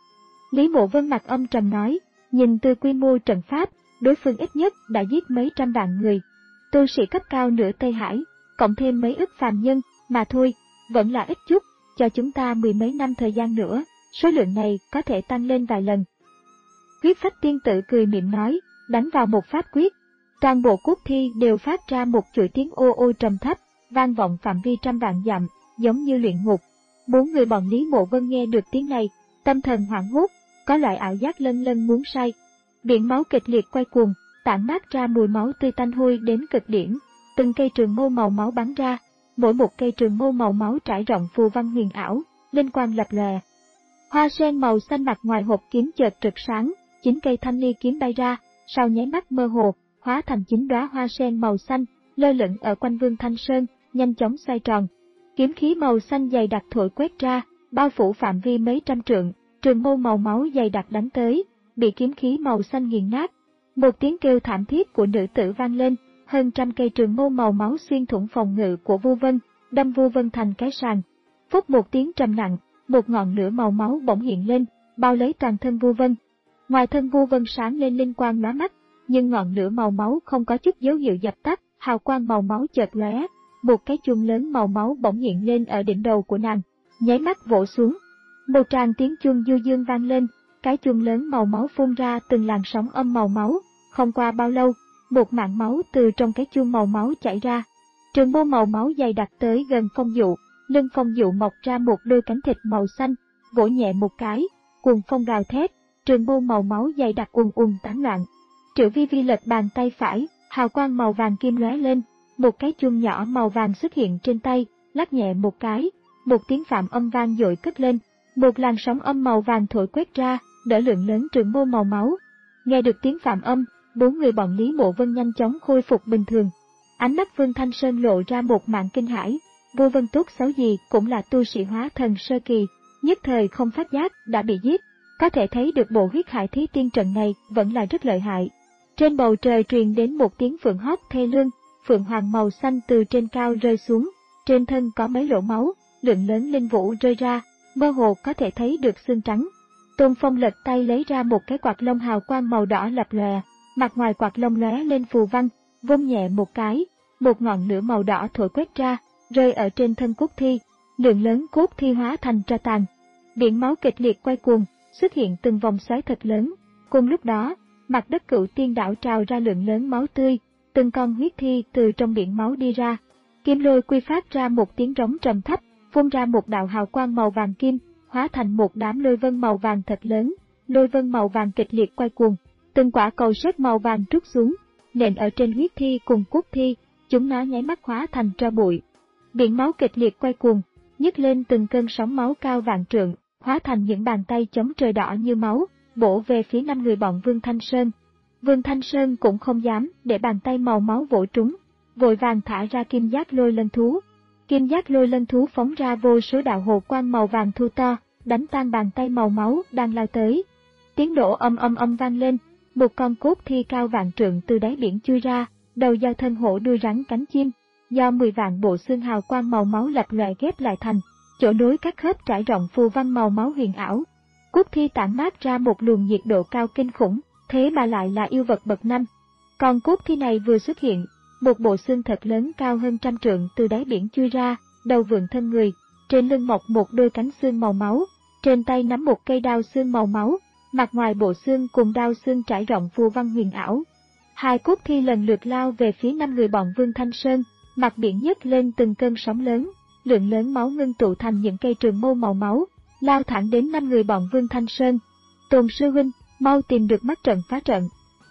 Lý Mộ Vân mặt âm trầm nói, nhìn từ quy mô trận pháp, đối phương ít nhất đã giết mấy trăm vạn người. Tu sĩ cấp cao nửa Tây Hải, cộng thêm mấy ức phàm nhân, mà thôi, vẫn là ít chút, cho chúng ta mười mấy năm thời gian nữa, số lượng này có thể tăng lên vài lần. Huyết Phách Tiên Tử cười mỉm nói, đánh vào một pháp quyết, toàn bộ cốt thi đều phát ra một chuỗi tiếng ô ô trầm thấp, vang vọng phạm vi trăm vạn dặm, giống như luyện ngục. Bốn người bọn Lý Mộ Vân nghe được tiếng này, tâm thần hoảng hốt, có loại ảo giác lân lân muốn say. Biển máu kịch liệt quay cuồng, tản mát ra mùi máu tươi tanh hôi đến cực điểm, từng cây trường mâu màu máu bắn ra, mỗi một cây trường mâu màu máu trải rộng phù văn huyền ảo, linh quang lập lòe. Hoa sen màu xanh mặt ngoài hộp kiếm chợt rực sáng, chín cây thanh ly kiếm bay ra, sau nháy mắt mơ hồ, hóa thành chín đóa hoa sen màu xanh, lơ lửng ở quanh Vương Thanh Sơn, nhanh chóng xoay tròn. Kiếm khí màu xanh dày đặc thổi quét ra, bao phủ phạm vi mấy trăm trượng, trường mâu màu máu dày đặc đánh tới, bị kiếm khí màu xanh nghiền nát. Một tiếng kêu thảm thiết của nữ tử vang lên, hơn trăm cây trường mâu màu máu xuyên thủng phòng ngự của Vu Vân, đâm Vu Vân thành cái sàng. Phút một tiếng trầm nặng, một ngọn lửa màu máu bỗng hiện lên, bao lấy toàn thân Vu Vân. Ngoài thân Vu Vân sáng lên linh quang lóa mắt, nhưng ngọn lửa màu máu không có chút dấu hiệu dập tắt, hào quang màu máu chợt lóe, một cái chuông lớn màu máu bỗng hiện lên ở đỉnh đầu của nàng, nháy mắt vỗ xuống. Một tràng tiếng chuông du dương vang lên, cái chuông lớn màu máu phun ra từng làn sóng âm màu máu, không qua bao lâu, một mảng máu từ trong cái chuông màu máu chảy ra. Trường mâu màu máu dày đặc tới gần phong dụ, lưng phong dụ mọc ra một đôi cánh thịt màu xanh, vỗ nhẹ một cái, cuồng phong gào thét, trường mâu màu máu dày đặc ùn ùn tán loạn. Triệu Vi Vi lật bàn tay phải, hào quang màu vàng kim lóe lên, một cái chuông nhỏ màu vàng xuất hiện trên tay, lắc nhẹ một cái, một tiếng phạm âm vang dội cất lên, một làn sóng âm màu vàng thổi quét ra, đỡ lượng lớn trường mâu màu máu. Nghe được tiếng phạm âm, bốn người bọn Lý Mộ Vân nhanh chóng khôi phục bình thường. Ánh mắt Vương Thanh Sơn lộ ra một màn kinh hãi, Vu Vân tốt xấu gì cũng là tu sĩ hóa thần sơ kỳ, nhất thời không phát giác đã bị giết, có thể thấy được bộ huyết hải thí tiên trận này vẫn là rất lợi hại. Trên bầu trời truyền đến một tiếng phượng hót thê lương, phượng hoàng màu xanh từ trên cao rơi xuống, trên thân có mấy lỗ máu, lượng lớn linh vũ rơi ra, mơ hồ có thể thấy được xương trắng. Tôn Phong lật tay lấy ra một cái quạt lông hào quang màu đỏ lập lòe, mặt ngoài quạt lông lóe lên phù văn, vung nhẹ một cái, một ngọn lửa màu đỏ thổi quét ra, rơi ở trên thân cốt thi, lượng lớn cốt thi hóa thành tro tàn. Biển máu kịch liệt quay cuồng, xuất hiện từng vòng xoáy thật lớn. Cùng lúc đó, mặt đất Cửu Tiên đảo trào ra lượng lớn máu tươi, từng con huyết thi từ trong biển máu đi ra. Kim Lôi Quy phát ra một tiếng rống trầm thấp, phun ra một đạo hào quang màu vàng kim, hóa thành một đám lôi vân màu vàng thật lớn. Lôi vân màu vàng kịch liệt quay cuồng, từng quả cầu sét màu vàng trút xuống, nện ở trên huyết thi cùng cốt thi, chúng nó nháy mắt hóa thành tro bụi. Biển máu kịch liệt quay cuồng, nhấc lên từng cơn sóng máu cao vạn trượng, hóa thành những bàn tay chống trời đỏ như máu, bổ về phía năm người bọn Vương Thanh Sơn. Vương Thanh Sơn cũng không dám để bàn tay màu máu vỗ trúng, vội vàng thả ra kim giác lôi lân thú. Kim giác lôi lân thú phóng ra vô số đạo hồ quang màu vàng thu to, đánh tan bàn tay màu máu đang lao tới. Tiếng nổ âm âm âm vang lên, một con cốt thi cao vạn trượng từ đáy biển chui ra, đầu do thân hổ đuôi rắn cánh chim, do mười vạn bộ xương hào quang màu máu lập lòe ghép lại thành, chỗ nối các khớp trải rộng phù văn màu máu huyền ảo. Cốt thi tản mát ra một luồng nhiệt độ cao kinh khủng, thế mà lại là yêu vật bậc năm. Con cốt thi này vừa xuất hiện, một bộ xương thật lớn cao hơn trăm trượng từ đáy biển chui ra, đầu vượn thân người, trên lưng mọc một đôi cánh xương màu máu, trên tay nắm một cây đao xương màu máu, mặt ngoài bộ xương cùng đao xương trải rộng phù văn huyền ảo. Hai cốt thi lần lượt lao về phía năm người bọn Vương Thanh Sơn, mặt biển nhấc lên từng cơn sóng lớn, lượng lớn máu ngưng tụ thành những cây trường mâu màu máu, lao thẳng đến năm người bọn Vương Thanh Sơn. Tôn sư huynh, mau tìm được mắt trận phá trận.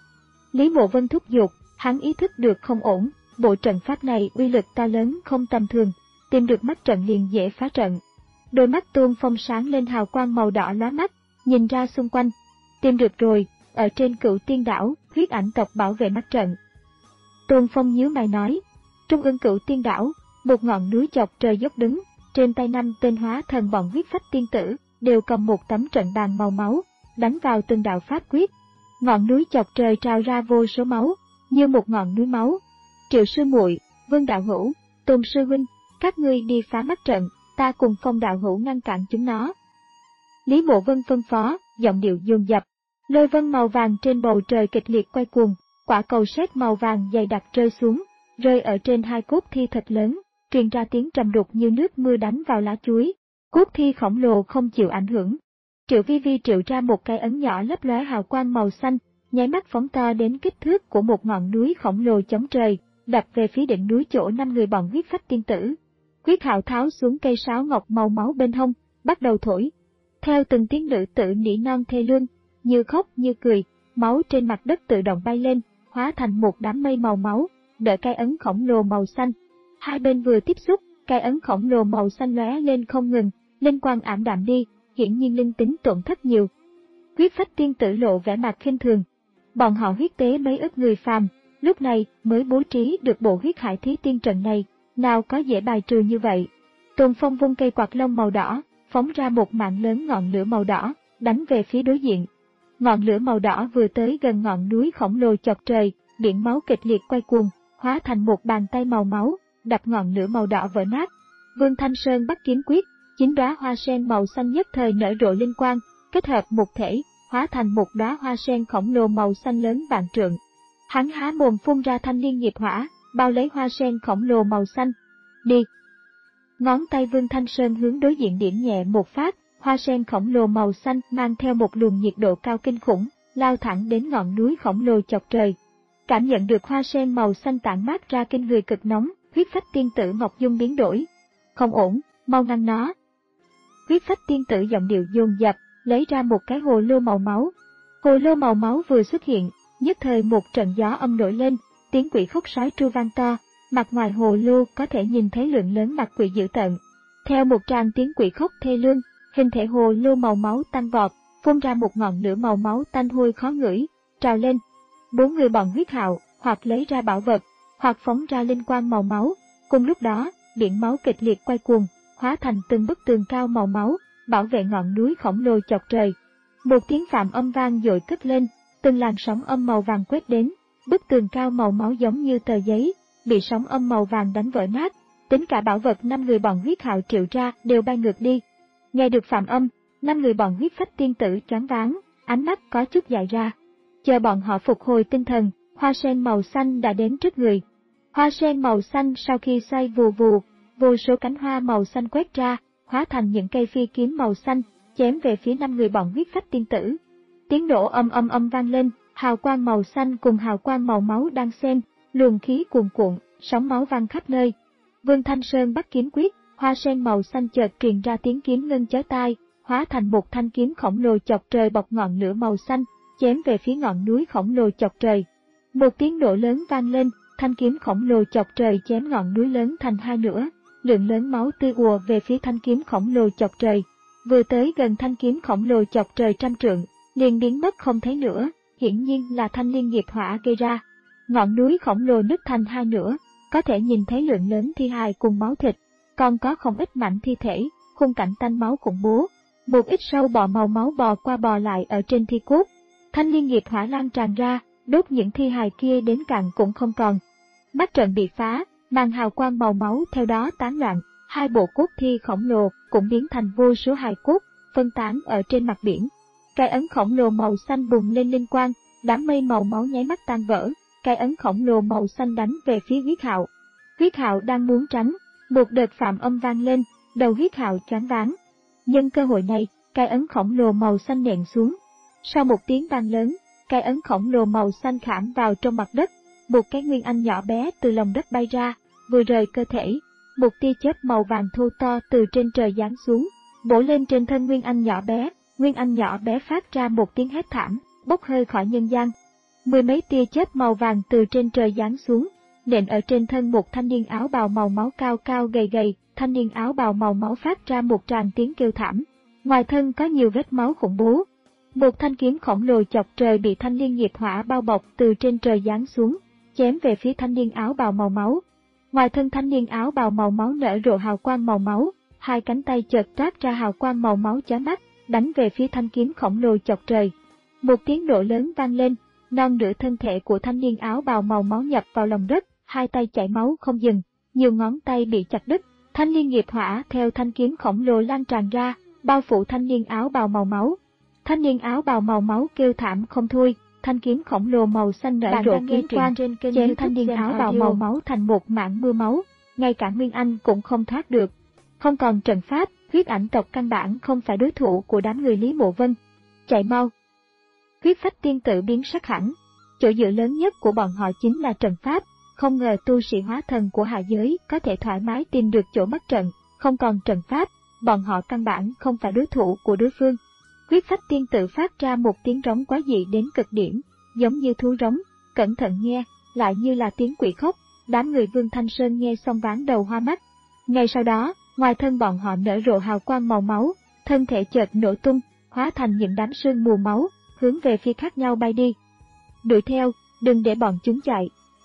Lý Mộ Vân thúc giục, hắn ý thức được không ổn, bộ trận pháp này uy lực to lớn không tầm thường, tìm được mắt trận liền dễ phá trận. Đôi mắt Tôn Phong sáng lên hào quang màu đỏ lóa mắt, nhìn ra xung quanh. Tìm được rồi, ở trên Cửu Tiên đảo, huyết ảnh tộc bảo vệ mắt trận. Tôn Phong nhíu mày nói, trung ương Cửu Tiên đảo, một ngọn núi chọc trời dốc đứng, trên tay năm tên hóa thần bọn huyết phách tiên tử, đều cầm một tấm trận bàn màu máu, đánh vào từng đạo pháp quyết. Ngọn núi chọc trời trào ra vô số máu, như một ngọn núi máu. Triệu sư muội, Vương đạo hữu, Tôn sư huynh, Các ngươi đi phá mắt trận, ta cùng Phong đạo hữu ngăn cản chúng nó. Lý Mộ Vân phân phó, giọng điệu dồn dập. Lôi vân màu vàng trên bầu trời kịch liệt quay cuồng, quả cầu sét màu vàng dày đặc rơi xuống, rơi ở trên hai cốt thi thật lớn, truyền ra tiếng trầm đục như nước mưa đánh vào lá chuối. Cốt thi khổng lồ không chịu ảnh hưởng. Triệu Vi Vi triệu ra một cái ấn nhỏ lấp lóe hào quang màu xanh, nháy mắt phóng to đến kích thước của một ngọn núi khổng lồ chống trời, đập về phía đỉnh núi chỗ năm người bọn huyết phách tiên tử. Huyết Hạo tháo xuống cây sáo ngọc màu máu bên hông, bắt đầu thổi. Theo từng tiếng nữ tử nỉ non thê lương, như khóc như cười, máu trên mặt đất tự động bay lên, hóa thành một đám mây màu máu, đỡ cái ấn khổng lồ màu xanh. Hai bên vừa tiếp xúc, cái ấn khổng lồ màu xanh lóe lên không ngừng, linh quang ảm đạm đi, hiển nhiên linh tính tổn thất nhiều. Huyết phách tiên tử lộ vẻ mặt khinh thường. Bọn họ huyết tế mấy ức người phàm, lúc này mới bố trí được bộ huyết hải thí tiên trận này, nào có dễ bài trừ như vậy. Tôn Phong vung cây quạt lông màu đỏ, phóng ra một mạng lớn ngọn lửa màu đỏ, đánh về phía đối diện. Ngọn lửa màu đỏ vừa tới gần ngọn núi khổng lồ chọc trời, biển máu kịch liệt quay cuồng, hóa thành một bàn tay màu máu, đập ngọn lửa màu đỏ vỡ nát. Vương Thanh Sơn bắt kiếm quyết, chín đóa hoa sen màu xanh nhất thời nở rộ linh quang, kết hợp một thể, hóa thành một đóa hoa sen khổng lồ màu xanh lớn vạn trượng. Hắn há mồm phun ra thanh liên nghiệp hỏa, bao lấy hoa sen khổng lồ màu xanh. Đi! Ngón tay Vương Thanh Sơn hướng đối diện điểm nhẹ một phát, hoa sen khổng lồ màu xanh mang theo một luồng nhiệt độ cao kinh khủng, lao thẳng đến ngọn núi khổng lồ chọc trời. Cảm nhận được hoa sen màu xanh tản mát ra kinh người cực nóng, huyết phách tiên tử Ngọc Dung biến đổi. Không ổn, mau ngăn nó. Huyết phách tiên tử giọng điệu dồn dập, lấy ra một cái hồ lô màu máu. Hồ lô màu máu vừa xuất hiện, nhất thời một trận gió âm nổi lên, tiếng quỷ khóc sói tru vang to, mặt ngoài hồ lô có thể nhìn thấy lượng lớn mặt quỷ dữ tợn. Theo một tràng tiếng quỷ khóc thê lương, hình thể hồ lô màu máu tăng vọt, phun ra một ngọn lửa màu máu tanh hôi khó ngửi, trào lên. Bốn người bọn Huyết Hạo, hoặc lấy ra bảo vật, hoặc phóng ra linh quang màu máu. Cùng lúc đó, biển máu kịch liệt quay cuồng, hóa thành từng bức tường cao màu máu, bảo vệ ngọn núi khổng lồ chọc trời. Một tiếng phạm âm vang dội cất lên, từng làn sóng âm màu vàng quét đến, bức tường cao màu máu giống như tờ giấy, bị sóng âm màu vàng đánh vỡ nát. Tính cả bảo vật năm người bọn Huyết Hạo triệu ra đều bay ngược đi. Nghe được phạm âm, năm người bọn huyết phách tiên tử choáng váng, ánh mắt có chút dại ra. Chờ bọn họ phục hồi tinh thần, hoa sen màu xanh đã đến trước người. Hoa sen màu xanh sau khi xoay vù vù, vô số cánh hoa màu xanh quét ra, hóa thành những cây phi kiếm màu xanh, chém về phía năm người bọn huyết phách tiên tử. Tiếng nổ âm âm âm vang lên, hào quang màu xanh cùng hào quang màu máu đang xen, luồng khí cuồn cuộn, sóng máu vang khắp nơi. Vương Thanh Sơn bắt kiếm quyết, hoa sen màu xanh chợt truyền ra tiếng kiếm ngân chói tai, hóa thành một thanh kiếm khổng lồ chọc trời bọc ngọn lửa màu xanh, chém về phía ngọn núi khổng lồ chọc trời. Một tiếng nổ lớn vang lên, thanh kiếm khổng lồ chọc trời chém ngọn núi lớn thành hai nửa, lượng lớn máu tươi ùa về phía thanh kiếm khổng lồ chọc trời. Vừa tới gần thanh kiếm khổng lồ chọc trời trăm trượng, liền biến mất không thấy nữa, hiển nhiên là thanh liên nghiệp hỏa gây ra. Ngọn núi khổng lồ nứt thành hai nửa, có thể nhìn thấy lượng lớn thi hài cùng máu thịt, còn có không ít mảnh thi thể, khung cảnh tanh máu khủng bố. Một ít sâu bò màu máu bò qua bò lại ở trên thi cốt. Thanh liên nghiệp hỏa lan tràn ra, đốt những thi hài kia đến cạn cũng không còn. Mắt trận bị phá, màn hào quang màu máu theo đó tán loạn, hai bộ cốt thi khổng lồ cũng biến thành vô số hài cốt, phân tán ở trên mặt biển. Cái ấn khổng lồ màu xanh bùng lên linh quang, đám mây màu máu nháy mắt tan vỡ, cái ấn khổng lồ màu xanh đánh về phía Huyết Hạo. Huyết Hạo đang muốn tránh, một đợt phạm âm vang lên, đầu Huyết Hạo choáng váng. Nhân cơ hội này, cái ấn khổng lồ màu xanh nện xuống. Sau một tiếng vang lớn, cái ấn khổng lồ màu xanh khảm vào trong mặt đất, một cái nguyên anh nhỏ bé từ lòng đất bay ra, vừa rời cơ thể, một tia chớp màu vàng thô to từ trên trời giáng xuống, bổ lên trên thân nguyên anh nhỏ bé. Nguyên anh nhỏ bé phát ra một tiếng hét thảm, bốc hơi khỏi nhân gian. Mười mấy tia chớp màu vàng từ trên trời giáng xuống, nện ở trên thân một thanh niên áo bào màu máu cao cao gầy gầy. Thanh niên áo bào màu máu phát ra một tràng tiếng kêu thảm, ngoài thân có nhiều vết máu khủng bố. Một thanh kiếm khổng lồ chọc trời bị thanh liên nghiệp hỏa bao bọc từ trên trời giáng xuống, chém về phía thanh niên áo bào màu máu. Ngoài thân thanh niên áo bào màu máu nở rộ hào quang màu máu, hai cánh tay chợt toát ra hào quang màu máu chói mắt, đánh về phía thanh kiếm khổng lồ chọc trời. Một tiếng nổ lớn vang lên, non nửa thân thể của thanh niên áo bào màu máu nhập vào lòng đất, hai tay chảy máu không dừng, nhiều ngón tay bị chặt đứt, Thanh liên nghiệp hỏa theo thanh kiếm khổng lồ lan tràn ra, bao phủ thanh niên áo bào màu máu. Thanh niên áo bào màu máu kêu thảm không thôi, thanh kiếm khổng lồ màu xanh nở rộ kiếm quang, chém thanh niên áo bào màu máu thành một mảng mưa máu, ngay cả Nguyên Anh cũng không thoát được. Không còn trận pháp, huyết ảnh tộc căn bản không phải đối thủ của đám người Lý Mộ Vân. Chạy mau! Huyết phách tiên tử biến sắc hẳn. Chỗ dựa lớn nhất của bọn họ chính là trận pháp, không ngờ tu sĩ hóa thần của hạ giới có thể thoải mái tìm được chỗ mắc trận, không còn trận pháp, bọn họ căn bản không phải đối thủ của đối phương. Huyết phách tiên tử phát ra một tiếng rống quá dị đến cực điểm, giống như thú rống, cẩn thận nghe, lại như là tiếng quỷ khóc. Đám người Vương Thanh Sơn nghe xong ván đầu hoa mắt. Ngay sau đó, ngoài thân bọn họ nở rộ hào quang màu máu, thân thể chợt nổ tung, hóa thành những đám sương mù máu, hướng về phía khác nhau bay đi. Đuổi theo, đừng để bọn chúng chạy.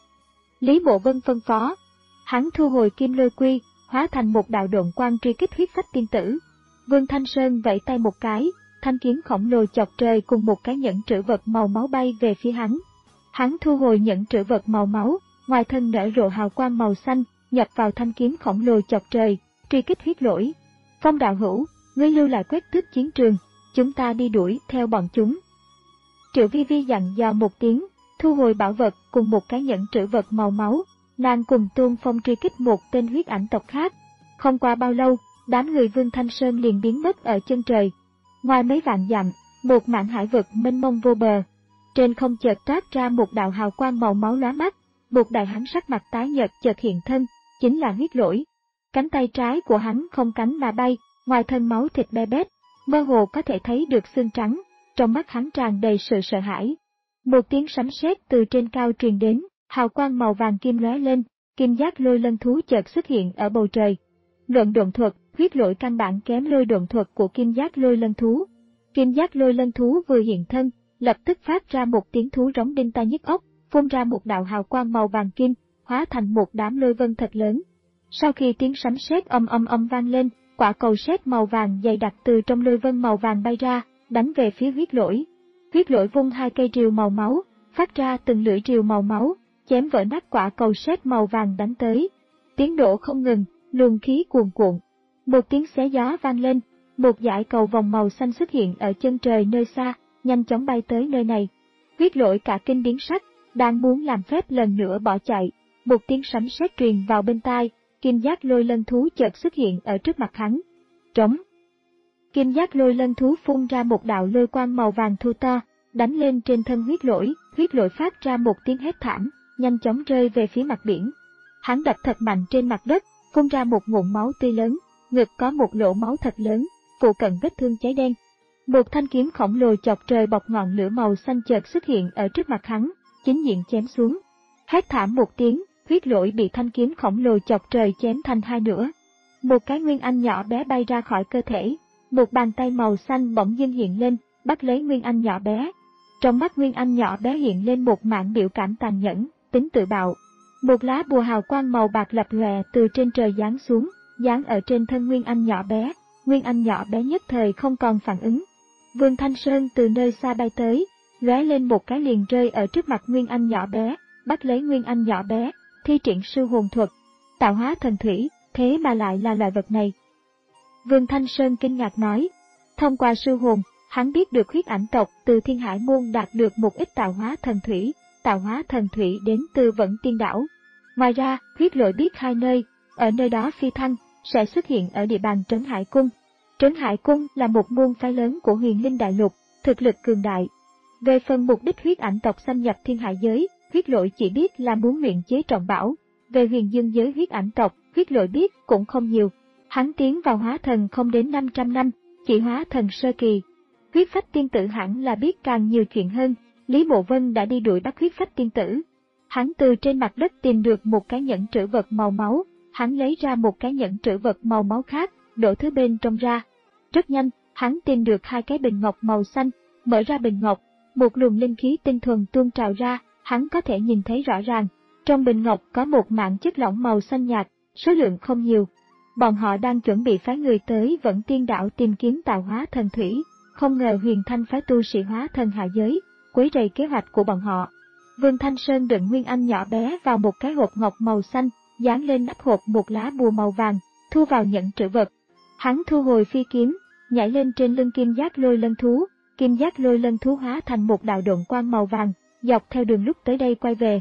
Lý Mộ Vân phân phó. Hắn thu hồi kim lôi quy, hóa thành một đạo độn quang truy kích huyết phách tiên tử. Vương Thanh Sơn vẫy tay một cái, thanh kiếm khổng lồ chọc trời cùng một cái nhẫn trữ vật màu máu bay về phía hắn. Hắn thu hồi nhẫn trữ vật màu máu, ngoài thân nở rộ hào quang màu xanh, nhập vào thanh kiếm khổng lồ chọc trời, truy kích huyết lỗi. Phong đạo hữu, ngươi lưu lại quét tước chiến trường, chúng ta đi đuổi theo bọn chúng. Triệu Vi Vi dặn dò một tiếng, thu hồi bảo vật cùng một cái nhẫn trữ vật màu máu, nàng cùng Tôn Phong truy kích một tên huyết ảnh tộc khác. Không qua bao lâu, đám người Vương Thanh Sơn liền biến mất ở chân trời. Ngoài mấy vạn dặm, một mảng hải vực mênh mông vô bờ. Trên không chợt toát ra một đạo hào quang màu máu lóa mắt, một đại hán sắc mặt tái nhợt chợt hiện thân, chính là huyết lỗi. Cánh tay trái của hắn không cánh mà bay, ngoài thân máu thịt be bét, mơ hồ có thể thấy được xương trắng, trong mắt hắn tràn đầy sự sợ hãi. Một tiếng sấm sét từ trên cao truyền đến, hào quang màu vàng kim lóe lên, kim giác lôi lân thú chợt xuất hiện ở bầu trời. Luận độn thuật, huyết lỗi căn bản kém lôi độn thuật của kim giác lôi lân thú. Kim giác lôi lân thú vừa hiện thân, lập tức phát ra một tiếng thú rống đinh tai nhức óc, phun ra một đạo hào quang màu vàng kim, hóa thành một đám lôi vân thật lớn. Sau khi tiếng sấm sét âm âm âm vang lên, quả cầu sét màu vàng dày đặc từ trong lôi vân màu vàng bay ra, đánh về phía huyết lỗi. Huyết lỗi vung hai cây rìu màu máu, phát ra từng lưỡi rìu màu máu, chém vỡ nát quả cầu sét màu vàng đánh tới. Tiếng nổ không ngừng, luồng khí cuồn cuộn. Một tiếng xé gió vang lên, một dải cầu vòng màu xanh xuất hiện ở chân trời nơi xa, nhanh chóng bay tới nơi này. Huyết lỗi cả kinh biến sắc, đang muốn làm phép lần nữa bỏ chạy, một tiếng sấm sét truyền vào bên tai, kim giác lôi lân thú chợt xuất hiện ở trước mặt hắn. Trống. Kim giác lôi lân thú phun ra một đạo lôi quang màu vàng thu to, đánh lên trên thân huyết lỗi, huyết lỗi phát ra một tiếng hét thảm, nhanh chóng rơi về phía mặt biển. Hắn đập thật mạnh trên mặt đất, phun ra một ngụm máu tươi lớn, ngực có một lỗ máu thật lớn, phụ cận vết thương cháy đen. Một thanh kiếm khổng lồ chọc trời bọc ngọn lửa màu xanh chợt xuất hiện ở trước mặt hắn, chính diện chém xuống. Hét thảm một tiếng, huyết lỗi bị thanh kiếm khổng lồ chọc trời chém thành hai nửa. Một cái nguyên anh nhỏ bé bay ra khỏi cơ thể, một bàn tay màu xanh bỗng dưng hiện lên, bắt lấy nguyên anh nhỏ bé. Trong mắt nguyên anh nhỏ bé hiện lên một mảng biểu cảm tàn nhẫn, tính tự bạo. Một lá bùa hào quang màu bạc lập lòe từ trên trời giáng xuống, giáng ở trên thân nguyên anh nhỏ bé. Nguyên anh nhỏ bé nhất thời không còn phản ứng. Vương Thanh Sơn từ nơi xa bay tới, lóe lên một cái liền rơi ở trước mặt nguyên anh nhỏ bé, bắt lấy nguyên anh nhỏ bé, thi triển sư hồn thuật, tạo hóa thần thủy, thế mà lại là loại vật này. Vương Thanh Sơn kinh ngạc nói, thông qua sư hồn, hắn biết được huyết ảnh tộc từ Thiên Hải Môn đạt được một ít tạo hóa thần thủy, tạo hóa thần thủy đến từ Vẫn Tiên Đảo. Ngoài ra, huyết lỗi biết hai nơi, ở nơi đó phi thăng, sẽ xuất hiện ở địa bàn Trấn Hải Cung. Trấn Hải Cung là một môn phái lớn của Huyền Linh Đại Lục, thực lực cường đại. Về phần mục đích huyết ảnh tộc xâm nhập Thiên Hải giới, huyết lỗi chỉ biết là muốn luyện chế trọng bảo. Về Huyền Dương giới huyết ảnh tộc, huyết lỗi biết cũng không nhiều. Hắn tiến vào hóa thần không đến năm trăm năm, chỉ hóa thần sơ kỳ. Huyết phách tiên tử hẳn là biết càng nhiều chuyện hơn, Lý Mộ Vân đã đi đuổi bắt huyết phách tiên tử. Hắn từ trên mặt đất tìm được một cái nhẫn trữ vật màu máu, hắn lấy ra một cái nhẫn trữ vật màu máu khác, đổ thứ bên trong ra. Rất nhanh, hắn tìm được hai cái bình ngọc màu xanh, mở ra bình ngọc, một luồng linh khí tinh thuần tuôn trào ra, hắn có thể nhìn thấy rõ ràng. Trong bình ngọc có một mảng chất lỏng màu xanh nhạt, số lượng không nhiều. Bọn họ đang chuẩn bị phái người tới Vẫn Tiên Đảo tìm kiếm tạo hóa thần thủy, không ngờ Huyền Thanh phái tu sĩ hóa thần hạ giới, quấy rầy kế hoạch của bọn họ. Vương Thanh Sơn đựng nguyên anh nhỏ bé vào một cái hộp ngọc màu xanh, dán lên nắp hộp một lá bùa màu vàng, thu vào nhẫn trữ vật. Hắn thu hồi phi kiếm, nhảy lên trên lưng kim giác lôi lân thú, kim giác lôi lân thú hóa thành một đạo độn quang màu vàng, dọc theo đường lúc tới đây quay về.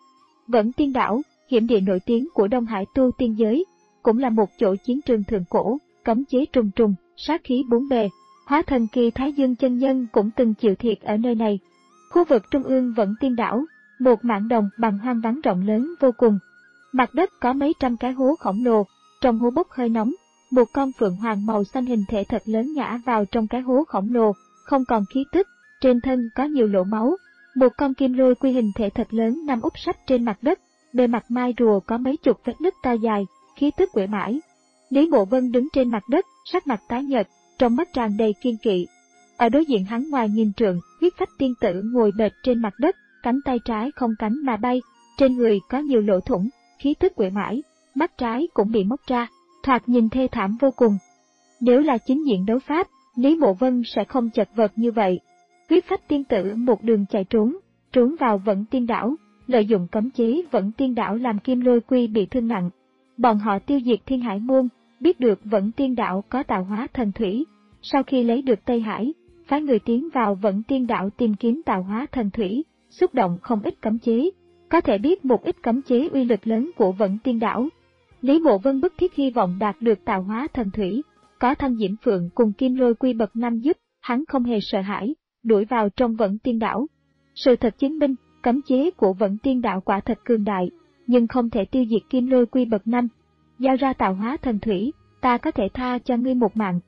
Vẫn Tiên Đảo, hiểm địa nổi tiếng của Đông Hải tu tiên giới, cũng là một chỗ chiến trường thượng cổ, cấm chế trùng trùng, sát khí bốn bề. Hóa thần kỳ Thái Dương chân nhân cũng từng chịu thiệt ở nơi này. Khu vực trung ương Vẫn Tiên Đảo, một mảng đồng bằng hoang vắng rộng lớn vô cùng. Mặt đất có mấy trăm cái hố khổng lồ, trong hố bốc hơi nóng, một con phượng hoàng màu xanh hình thể thật lớn ngã vào trong cái hố khổng lồ, không còn khí tức, trên thân có nhiều lỗ máu. Một con kim lôi quy hình thể thật lớn nằm úp sấp trên mặt đất, bề mặt mai rùa có mấy chục vết nứt to dài, khí tức quỷ mãi. Lý Mộ Vân đứng trên mặt đất, sắc mặt tái nhợt, trong mắt tràn đầy kiên kỵ. Ở đối diện hắn ngoài nghìn trượng, huyết phách tiên tử ngồi bệt trên mặt đất, cánh tay trái không cánh mà bay, trên người có nhiều lỗ thủng, khí tức quỷ mãi, mắt trái cũng bị móc ra, thoạt nhìn thê thảm vô cùng. Nếu là chính diện đấu pháp, Lý Mộ Vân sẽ không chật vật như vậy. Huyết phách tiên tử một đường chạy trốn, trốn vào Vẫn Tiên Đảo, lợi dụng cấm chế Vẫn Tiên Đảo làm kim lôi quy bị thương nặng. Bọn họ tiêu diệt Thiên Hải Môn, biết được Vẫn Tiên Đảo có tạo hóa thần thủy. Sau khi lấy được Tây Hải, phái người tiến vào Vẫn Tiên Đảo tìm kiếm tạo hóa thần thủy, xúc động không ít cấm chế, có thể biết một ít cấm chế uy lực lớn của Vẫn Tiên Đảo. Lý Mộ Vân bức thiết hy vọng đạt được tạo hóa thần thủy, có Thanh Diễm Phượng cùng kim lôi quy bậc năm giúp, hắn không hề sợ hãi, đuổi vào trong Vẫn Tiên Đảo. Sự thật chứng minh, cấm chế của Vẫn Tiên Đảo quả thật cường đại, nhưng không thể tiêu diệt kim lôi quy bậc năm. Giao ra tạo hóa thần thủy, ta có thể tha cho ngươi một mạng.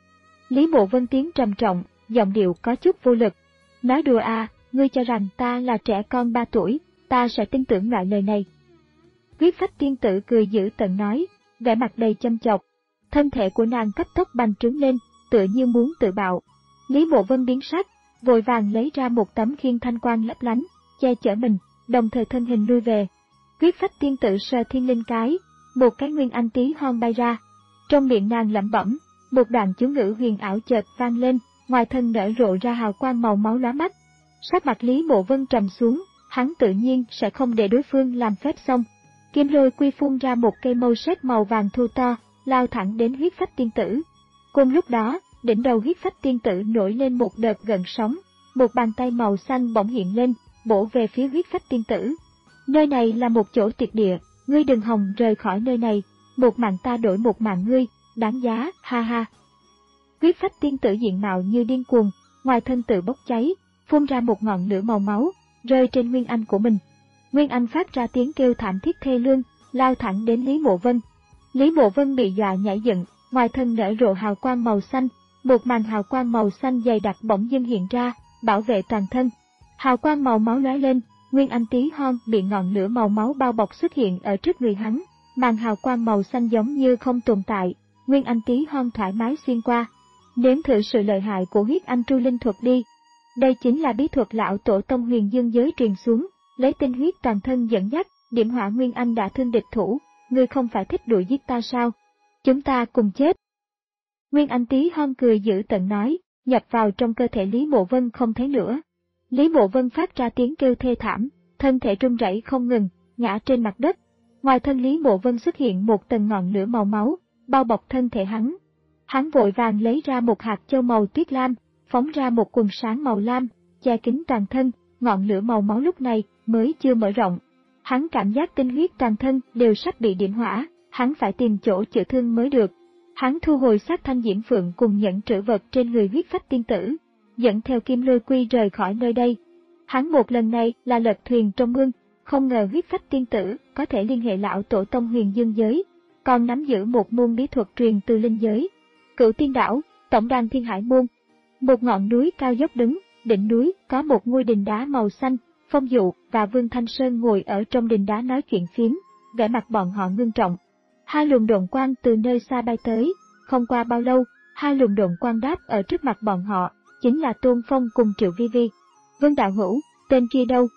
Lý Mộ Vân tiếng trầm trọng, giọng điệu có chút vô lực. Nói đùa à, ngươi cho rằng ta là trẻ con ba tuổi, ta sẽ tin tưởng loại lời này. Huyết phách tiên tử cười dữ tợn nói, vẻ mặt đầy châm chọc. Thân thể của nàng cấp tốc bành trướng lên, tựa như muốn tự bạo. Lý Mộ Vân biến sắc, vội vàng lấy ra một tấm khiên thanh quang lấp lánh, che chở mình, đồng thời thân hình lui về. Huyết phách tiên tử sờ thiên linh cái, một cái nguyên anh tí hon bay ra. Trong miệng nàng lẩm bẩm, một đoạn chú ngữ huyền ảo chợt vang lên, ngoài thân nở rộ ra hào quang màu máu lóa mắt. Sắc mặt Lý Mộ Vân trầm xuống, hắn tự nhiên sẽ không để đối phương làm phép xong. Kim lôi quy phun ra một cây mâu sét màu vàng thu to, lao thẳng đến huyết phách tiên tử. Cùng lúc đó, đỉnh đầu huyết phách tiên tử nổi lên một đợt gợn sóng, một bàn tay màu xanh bỗng hiện lên, bổ về phía huyết phách tiên tử. Nơi này là một chỗ tuyệt địa, ngươi đừng hòng rời khỏi nơi này, một mạng ta đổi một mạng ngươi, đáng giá, ha ha. Huyết phách tiên tử diện mạo như điên cuồng, ngoài thân tự bốc cháy, phun ra một ngọn lửa màu máu, rơi trên Nguyên Anh của mình. Nguyên Anh phát ra tiếng kêu thảm thiết thê lương, lao thẳng đến Lý Mộ Vân. Lý Mộ Vân bị dọa nhảy dựng, ngoài thân nở rộ hào quang màu xanh, một màn hào quang màu xanh dày đặc bỗng dưng hiện ra, bảo vệ toàn thân. Hào quang màu máu lóe lên, Nguyên Anh tí hon bị ngọn lửa màu máu bao bọc xuất hiện ở trước người hắn, màn hào quang màu xanh giống như không tồn tại, Nguyên Anh tí hon thoải mái xuyên qua. Nếm thử sự lợi hại của huyết anh tru linh thuật đi. Đây chính là bí thuật lão tổ tông Huyền Dương giới truyền xuống, lấy tinh huyết toàn thân dẫn dắt, điểm hỏa Nguyên Anh đã thương địch thủ, ngươi không phải thích đuổi giết ta sao? Chúng ta cùng chết. Nguyên Anh tí hon cười dữ tợn nói, nhập vào trong cơ thể Lý Mộ Vân không thấy nữa. Lý Mộ Vân phát ra tiếng kêu thê thảm, thân thể run rẩy không ngừng, ngã trên mặt đất. Ngoài thân Lý Mộ Vân xuất hiện một tầng ngọn lửa màu máu, bao bọc thân thể hắn. Hắn vội vàng lấy ra một hạt châu màu tuyết lam, phóng ra một quần sáng màu lam, che kín toàn thân, ngọn lửa màu máu lúc này mới chưa mở rộng. Hắn cảm giác tinh huyết toàn thân đều sắp bị điểm hỏa, hắn phải tìm chỗ chữa thương mới được. Hắn thu hồi xác Thanh Diễm Phượng cùng nhẫn trữ vật trên người huyết phách tiên tử, dẫn theo kim lôi quy rời khỏi nơi đây. Hắn một lần này là lật thuyền trong mương, không ngờ huyết phách tiên tử có thể liên hệ lão tổ tông Huyền Dương giới, còn nắm giữ một môn bí thuật truyền từ linh giới. Cửu Tiên Đảo, tổng đàn Thiên Hải Môn. Một ngọn núi cao dốc đứng, đỉnh núi có một ngôi đình đá màu xanh, Phong Dụ và Vương Thanh Sơn ngồi ở trong đình đá nói chuyện phiếm, vẻ mặt bọn họ ngưng trọng. Hai luồng độn quang từ nơi xa bay tới, không qua bao lâu, hai luồng độn quang đáp ở trước mặt bọn họ, chính là Tôn Phong cùng Triệu Vi Vi. Vương đạo hữu, tên kia đâu?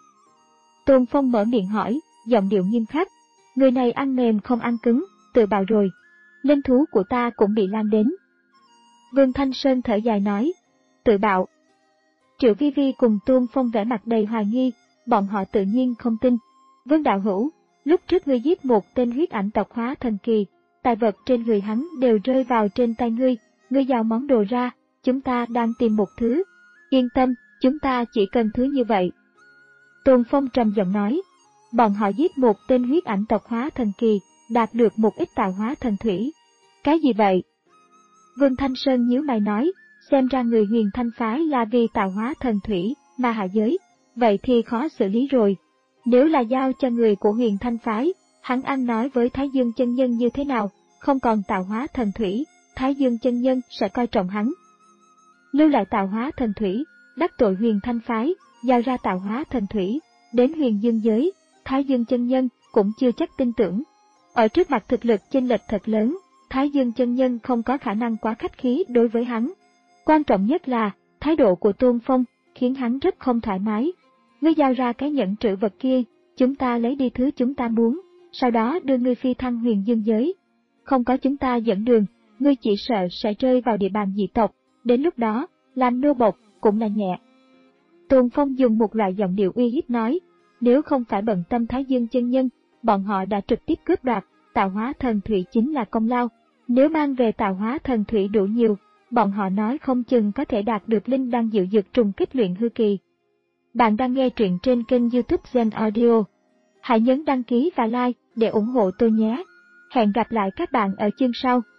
Tôn Phong mở miệng hỏi, giọng điệu nghiêm khắc. Người này ăn mềm không ăn cứng, tự bào rồi. Linh thú của ta cũng bị lan đến. Vương Thanh Sơn thở dài nói, tự bạo. Triệu Vi Vi cùng Tôn Phong vẻ mặt đầy hoài nghi, bọn họ tự nhiên không tin. Vương đạo hữu, lúc trước ngươi giết một tên huyết ảnh tộc hóa thần kỳ, tài vật trên người hắn đều rơi vào trên tay ngươi, ngươi giao món đồ ra, chúng ta đang tìm một thứ. Yên tâm, chúng ta chỉ cần thứ như vậy. Tôn Phong trầm giọng nói, bọn họ giết một tên huyết ảnh tộc hóa thần kỳ, đạt được một ít tạo hóa thần thủy. Cái gì vậy? Vương Thanh Sơn nhíu mày nói, xem ra người Huyền Thanh phái là vì tạo hóa thần thủy mà hạ giới, vậy thì khó xử lý rồi. Nếu là giao cho người của Huyền Thanh phái, hắn ăn nói với Thái Dương chân nhân như thế nào, không còn tạo hóa thần thủy, Thái Dương chân nhân sẽ coi trọng hắn. Lưu lại tạo hóa thần thủy, đắc tội Huyền Thanh phái, giao ra tạo hóa thần thủy, đến Huyền Dương giới, Thái Dương chân nhân cũng chưa chắc tin tưởng. Ở trước mặt thực lực chênh lệch thật lớn, Thái Dương chân nhân không có khả năng quá khách khí đối với hắn. Quan trọng nhất là, thái độ của Tôn Phong khiến hắn rất không thoải mái. Ngươi giao ra cái nhẫn trữ vật kia, chúng ta lấy đi thứ chúng ta muốn, sau đó đưa ngươi phi thăng Huyền Dương giới. Không có chúng ta dẫn đường, ngươi chỉ sợ sẽ rơi vào địa bàn dị tộc, đến lúc đó, làm nô bộc cũng là nhẹ. Tôn Phong dùng một loại giọng điệu uy hiếp nói, nếu không phải bận tâm Thái Dương chân nhân, bọn họ đã trực tiếp cướp đoạt, tạo hóa thần thủy chính là công lao. Nếu mang về tạo hóa thần thủy đủ nhiều, bọn họ nói không chừng có thể đạt được linh đan diệu dược trùng kích luyện hư kỳ. Bạn đang nghe truyện trên kênh YouTube Gen Audio. Hãy nhấn đăng ký và like để ủng hộ tôi nhé. Hẹn gặp lại các bạn ở chương sau.